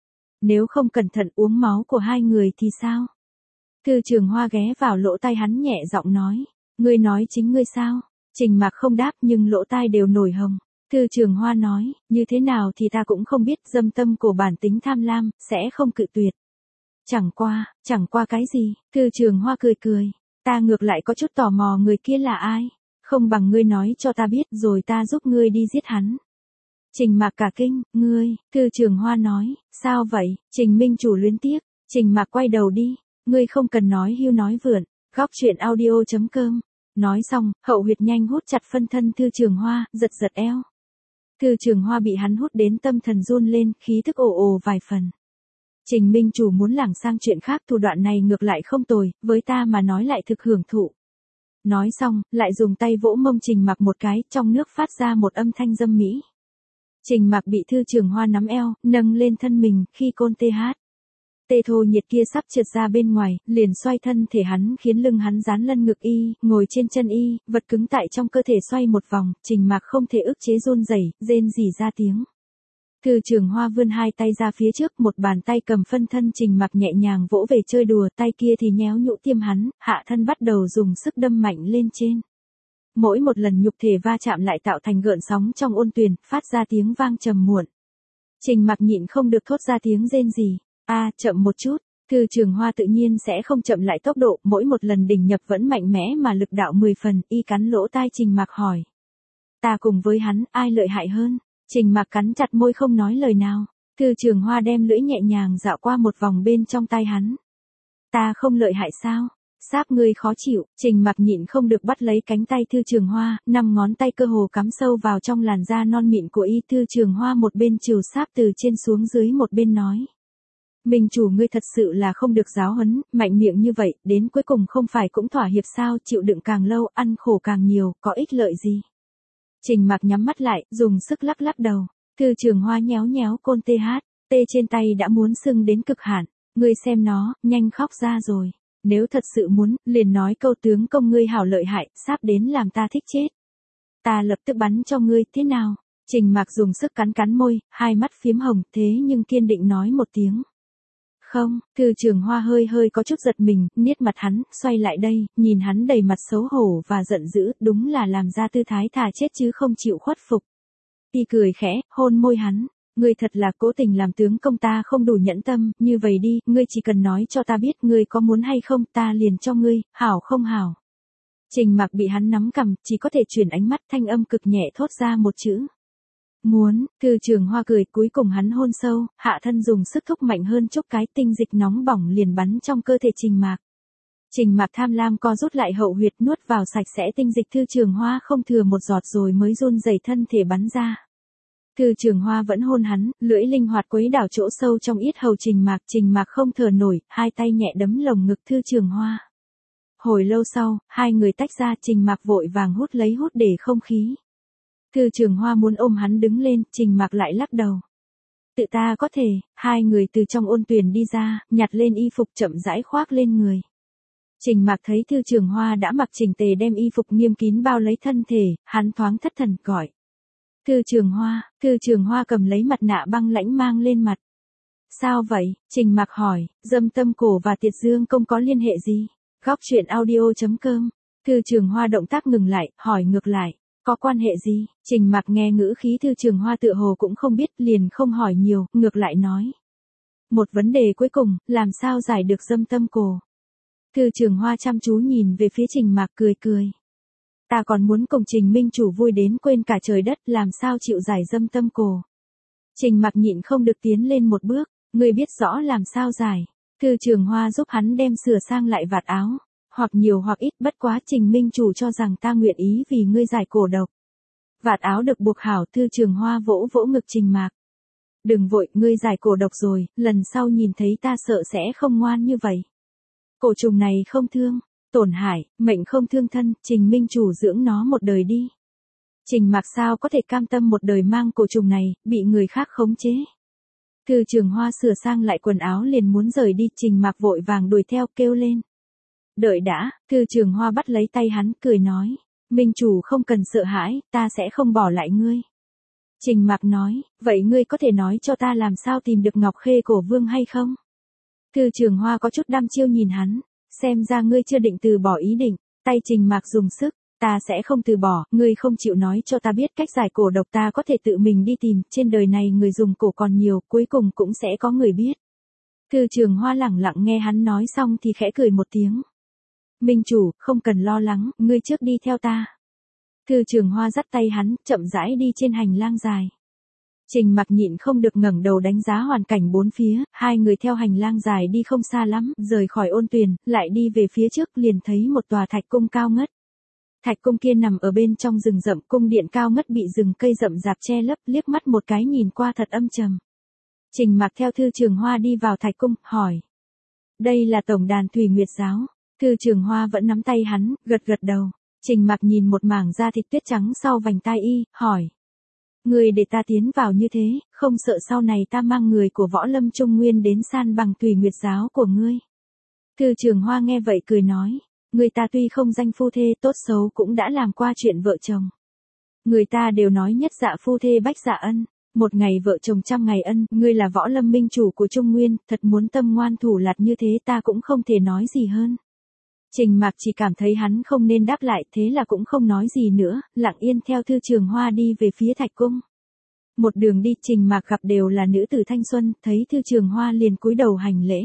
Nếu không cẩn thận uống máu của hai người thì sao? Thư Trường Hoa ghé vào lỗ tai hắn nhẹ giọng nói. Ngươi nói chính ngươi sao? Trình Mạc không đáp nhưng lỗ tai đều nổi hồng. Thư Trường Hoa nói, như thế nào thì ta cũng không biết, dâm tâm của bản tính tham lam, sẽ không cự tuyệt. Chẳng qua cái gì? Thư Trường Hoa cười. Ta ngược lại có chút tò mò người kia là ai? Không bằng ngươi nói cho ta biết rồi ta giúp ngươi đi giết hắn. Trình Mạc cả kinh, ngươi, Thư Trường Hoa nói, sao vậy? Trình minh chủ luyến tiếc. Trình Mạc quay đầu đi, ngươi không cần nói hưu nói vượn. Góc truyện audio.com. Nói xong, hậu huyệt nhanh hút chặt phân thân Thư Trường Hoa, giật eo. Thư Trường Hoa bị hắn hút đến tâm thần run lên, khí thức ồ vài phần. Trình minh chủ muốn lảng sang chuyện khác, thủ đoạn này ngược lại không tồi, với ta mà nói lại thực hưởng thụ. Nói xong, lại dùng tay vỗ mông Trình Mạc một cái, trong nước phát ra một âm thanh dâm mỹ. Trình Mạc bị Thư Trường Hoa nắm eo, nâng lên thân mình, khi côn tê hát. Tê thô nhiệt kia sắp trượt ra bên ngoài, liền xoay thân thể hắn khiến lưng hắn dán lân ngực y, ngồi trên chân y, vật cứng tại trong cơ thể xoay một vòng, Trình Mạc không thể ức chế run rẩy, rên rỉ ra tiếng. Thư Trường Hoa vươn hai tay ra phía trước, một bàn tay cầm phân thân Trình Mạc nhẹ nhàng vỗ về chơi đùa, tay kia thì nhéo nhũ tiêm hắn, hạ thân bắt đầu dùng sức đâm mạnh lên trên. Mỗi một lần nhục thể va chạm lại tạo thành gợn sóng trong ôn tuyền, phát ra tiếng vang trầm muộn. Trình Mạc nhịn không được thốt ra tiếng rên rỉ. Chậm một chút. Thư Trường Hoa tự nhiên sẽ không chậm lại tốc độ, mỗi một lần đỉnh nhập vẫn mạnh mẽ mà lực đạo 10 phần, y cắn lỗ tai Trình Mạc hỏi. Ta cùng với hắn, ai lợi hại hơn? Trình Mạc cắn chặt môi không nói lời nào. Thư Trường Hoa đem lưỡi nhẹ nhàng dạo qua một vòng bên trong tay hắn. Ta không lợi hại sao? Sáp ngươi khó chịu, Trình Mạc nhịn không được bắt lấy cánh tay Thư Trường Hoa, 5 ngón tay cơ hồ cắm sâu vào trong làn da non mịn của y. Thư Trường Hoa một bên trừ sáp từ trên xuống dưới một bên nói. Minh chủ ngươi thật sự là không được giáo huấn, mạnh miệng như vậy, đến cuối cùng không phải cũng thỏa hiệp sao, chịu đựng càng lâu, ăn khổ càng nhiều, có ích lợi gì? Trình Mạc nhắm mắt lại, dùng sức lắc lắc đầu. Thư Trường Hoa nhéo nhéo côn tê trên tay đã muốn sưng đến cực hạn. Ngươi xem nó, nhanh khóc ra rồi. Nếu thật sự muốn, liền nói câu tướng công ngươi hảo lợi hại, sắp đến làm ta thích chết. Ta lập tức bắn cho ngươi, thế nào? Trình Mạc dùng sức cắn cắn môi, hai mắt phiếm hồng, thế nhưng kiên định nói một tiếng. Không, Thư Trường Hoa hơi có chút giật mình, niết mặt hắn, xoay lại đây, nhìn hắn đầy mặt xấu hổ và giận dữ, đúng là làm ra tư thái thà chết chứ không chịu khuất phục. Y cười khẽ, hôn môi hắn. Ngươi thật là cố tình làm tướng công ta không đủ nhẫn tâm, như vậy đi, ngươi chỉ cần nói cho ta biết ngươi có muốn hay không, ta liền cho ngươi, hảo không hảo. Trình Mạc bị hắn nắm cầm, chỉ có thể chuyển ánh mắt, thanh âm cực nhẹ thốt ra một chữ. Muốn. Thư Trường Hoa cười, cuối cùng hắn hôn sâu, hạ thân dùng sức thúc mạnh hơn chốc cái, tinh dịch nóng bỏng liền bắn trong cơ thể Trình Mạc. Trình Mạc tham lam co rút lại hậu huyệt, nuốt vào sạch sẽ tinh dịch Thư Trường Hoa không thừa một giọt rồi mới run rẩy thân thể bắn ra. Thư Trường Hoa vẫn hôn hắn, lưỡi linh hoạt quấy đảo chỗ sâu trong yết hầu Trình Mạc không thở nổi, hai tay nhẹ đấm lồng ngực Thư Trường Hoa. Hồi lâu sau, hai người tách ra, Trình Mạc vội vàng hút để không khí. Thư Trường Hoa muốn ôm hắn đứng lên, Trình Mạc lại lắc đầu. Tự ta có thể. Hai người từ trong ôn tuyền đi ra, nhặt lên y phục chậm rãi khoác lên người. Trình Mạc thấy Thư Trường Hoa đã mặc chỉnh tề đem y phục nghiêm kín bao lấy thân thể, hắn thoáng thất thần gọi. Thư Trường Hoa cầm lấy mặt nạ băng lãnh mang lên mặt. Sao vậy? Trình Mạc hỏi, Dâm Tâm Cổ và Tiệt Dương Công có liên hệ gì? Góc truyện audio.com. Thư Trường Hoa động tác ngừng lại, hỏi ngược lại. Có quan hệ gì? Trình Mạc nghe ngữ khí Thư Trường Hoa tựa hồ cũng không biết, liền không hỏi nhiều, ngược lại nói. Một vấn đề cuối cùng, làm sao giải được dâm tâm cổ? Thư Trường Hoa chăm chú nhìn về phía Trình Mạc cười. Ta còn muốn cùng Trình Minh chủ vui đến quên cả trời đất, làm sao chịu giải dâm tâm cổ? Trình Mạc nhịn không được tiến lên một bước, ngươi biết rõ làm sao giải. Thư Trường Hoa giúp hắn đem sửa sang lại vạt áo. Hoặc nhiều hoặc ít, bất quá Trình Minh chủ cho rằng ta nguyện ý vì ngươi giải cổ độc. Vạt áo được buộc hảo, Thư Trường Hoa vỗ vỗ ngực Trình Mạc. Đừng vội, ngươi giải cổ độc rồi, lần sau nhìn thấy ta sợ sẽ không ngoan như vậy. Cổ trùng này không thương, tổn hại, mệnh không thương thân, Trình Minh chủ dưỡng nó một đời đi. Trình Mạc sao có thể cam tâm một đời mang cổ trùng này, bị người khác khống chế. Thư Trường Hoa sửa sang lại quần áo liền muốn rời đi, Trình Mạc vội vàng đuổi theo, kêu lên. Đợi đã. Thư Trường Hoa bắt lấy tay hắn, cười nói. Minh chủ không cần sợ hãi, ta sẽ không bỏ lại ngươi. Trình Mạc nói, vậy ngươi có thể nói cho ta làm sao tìm được Ngọc Khê Cổ Vương hay không? Thư Trường Hoa có chút đăm chiêu nhìn hắn, xem ra ngươi chưa định từ bỏ ý định. Tay Trình Mạc dùng sức, ta sẽ không từ bỏ, ngươi không chịu nói cho ta biết cách giải cổ độc, ta có thể tự mình đi tìm, trên đời này người dùng cổ còn nhiều, cuối cùng cũng sẽ có người biết. Thư Trường Hoa lẳng lặng nghe hắn nói xong thì khẽ cười một tiếng. Minh chủ, không cần lo lắng, ngươi trước đi theo ta. Thư Trường Hoa dắt tay hắn, chậm rãi đi trên hành lang dài. Trình Mạc nhịn không được ngẩng đầu đánh giá hoàn cảnh bốn phía, hai người theo hành lang dài đi không xa lắm, rời khỏi ôn tuyền, lại đi về phía trước liền thấy một tòa thạch cung cao ngất. Thạch cung kia nằm ở bên trong rừng rậm, cung điện cao ngất bị rừng cây rậm rạp che lấp, liếc mắt một cái nhìn qua thật âm trầm. Trình Mạc theo Thư Trường Hoa đi vào thạch cung, hỏi. Đây là tổng đàn Thủy Nguyệt giáo. Thư Trường Hoa vẫn nắm tay hắn, gật đầu. Trình Mạc nhìn một mảng da thịt tuyết trắng sau vành tai y, hỏi. Ngươi để ta tiến vào như thế, không sợ sau này ta mang người của Võ Lâm Trung Nguyên đến san bằng Tùy Nguyệt giáo của ngươi. Thư Trường Hoa nghe vậy cười nói, người ta tuy không danh phu thê tốt xấu cũng đã làm qua chuyện vợ chồng. Người ta đều nói nhất dạ phu thê bách dạ ân, một ngày vợ chồng trăm ngày ân, ngươi là Võ Lâm minh chủ của Trung Nguyên, thật muốn tâm ngoan thủ lạt như thế ta cũng không thể nói gì hơn. Trình Mạc chỉ cảm thấy hắn không nên đáp lại, thế là cũng không nói gì nữa, lặng yên theo Thư Trường Hoa đi về phía Thạch Cung. Một đường đi Trình Mạc gặp đều là nữ tử thanh xuân, thấy Thư Trường Hoa liền cúi đầu hành lễ.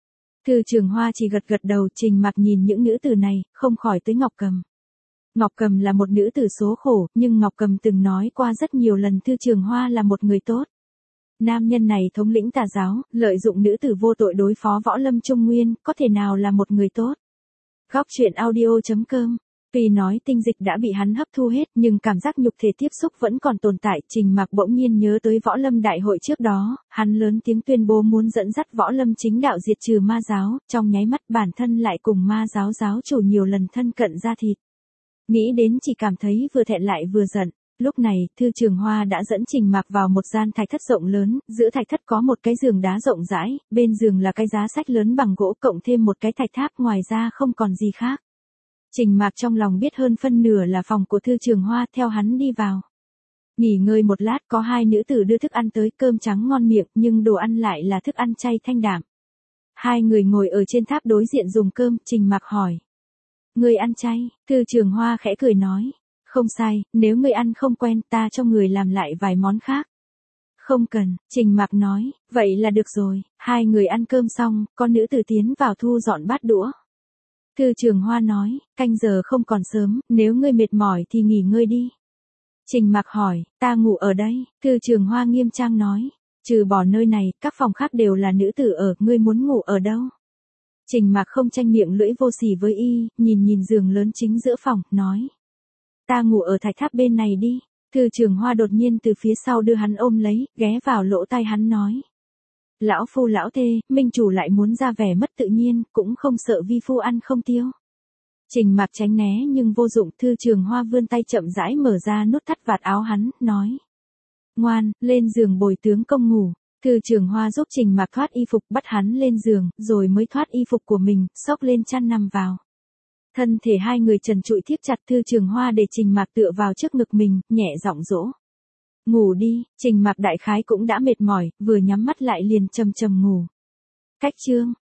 Thư Trường Hoa chỉ gật gật đầu, Trình Mạc nhìn những nữ tử này, không khỏi tới Ngọc Cầm. Ngọc Cầm là một nữ tử số khổ, nhưng Ngọc Cầm từng nói qua rất nhiều lần Thư Trường Hoa là một người tốt. Nam nhân này thống lĩnh tà giáo, lợi dụng nữ tử vô tội đối phó Võ Lâm Trung Nguyên, có thể nào là một người tốt. Góc truyện audio.com. Vì nói tinh dịch đã bị hắn hấp thu hết, nhưng cảm giác nhục thể tiếp xúc vẫn còn tồn tại, Trình Mạc bỗng nhiên nhớ tới Võ Lâm đại hội trước đó, hắn lớn tiếng tuyên bố muốn dẫn dắt Võ Lâm chính đạo diệt trừ ma giáo, trong nháy mắt bản thân lại cùng ma giáo giáo chủ nhiều lần thân cận ra thịt. Nghĩ đến chỉ cảm thấy vừa thẹn lại vừa giận. Lúc này, Thư Trường Hoa đã dẫn Trình Mạc vào một gian thạch thất rộng lớn, giữa thạch thất có một cái giường đá rộng rãi, bên giường là cái giá sách lớn bằng gỗ cộng thêm một cái thạch tháp, ngoài ra không còn gì khác. Trình Mạc trong lòng biết hơn phân nửa là phòng của Thư Trường Hoa, theo hắn đi vào. Nghỉ ngơi một lát có hai nữ tử đưa thức ăn tới, cơm trắng ngon miệng nhưng đồ ăn lại là thức ăn chay thanh đạm. Hai người ngồi ở trên tháp đối diện dùng cơm, Trình Mạc hỏi. Người ăn chay, Thư Trường Hoa khẽ cười nói. Không sai, nếu người ăn không quen ta cho người làm lại vài món khác. Không cần, Trình Mạc nói, vậy là được rồi. Hai người ăn cơm xong, con nữ tử tiến vào thu dọn bát đũa. Thư Trường Hoa nói, canh giờ không còn sớm, nếu ngươi mệt mỏi thì nghỉ ngơi đi. Trình Mạc hỏi, ta ngủ ở đây. Thư Trường Hoa nghiêm trang nói, trừ bỏ nơi này, các phòng khác đều là nữ tử ở, ngươi muốn ngủ ở đâu? Trình Mạc không tranh miệng lưỡi vô sỉ với y, nhìn giường lớn chính giữa phòng, nói. Ta ngủ ở thạch tháp bên này đi. Thư Trường Hoa đột nhiên từ phía sau đưa hắn ôm lấy, ghé vào lỗ tai hắn nói. Lão phu lão thê, minh chủ lại muốn ra vẻ mất tự nhiên, cũng không sợ vi phu ăn không tiêu. Trình Mạc tránh né nhưng vô dụng, Thư Trường Hoa vươn tay chậm rãi mở ra nút thắt vạt áo hắn, nói. Ngoan, lên giường bồi tướng công ngủ. Thư Trường Hoa giúp Trình Mạc thoát y phục, bắt hắn lên giường, rồi mới thoát y phục của mình, xốc lên chăn nằm vào. Thân thể hai người trần trụi tiếp chặt, Thư Trường Hoa để Trình Mạc tựa vào trước ngực mình, nhẹ giọng dỗ. Ngủ đi, Trình Mạc đại khái cũng đã mệt mỏi, vừa nhắm mắt lại liền trầm trầm ngủ. Cách chương.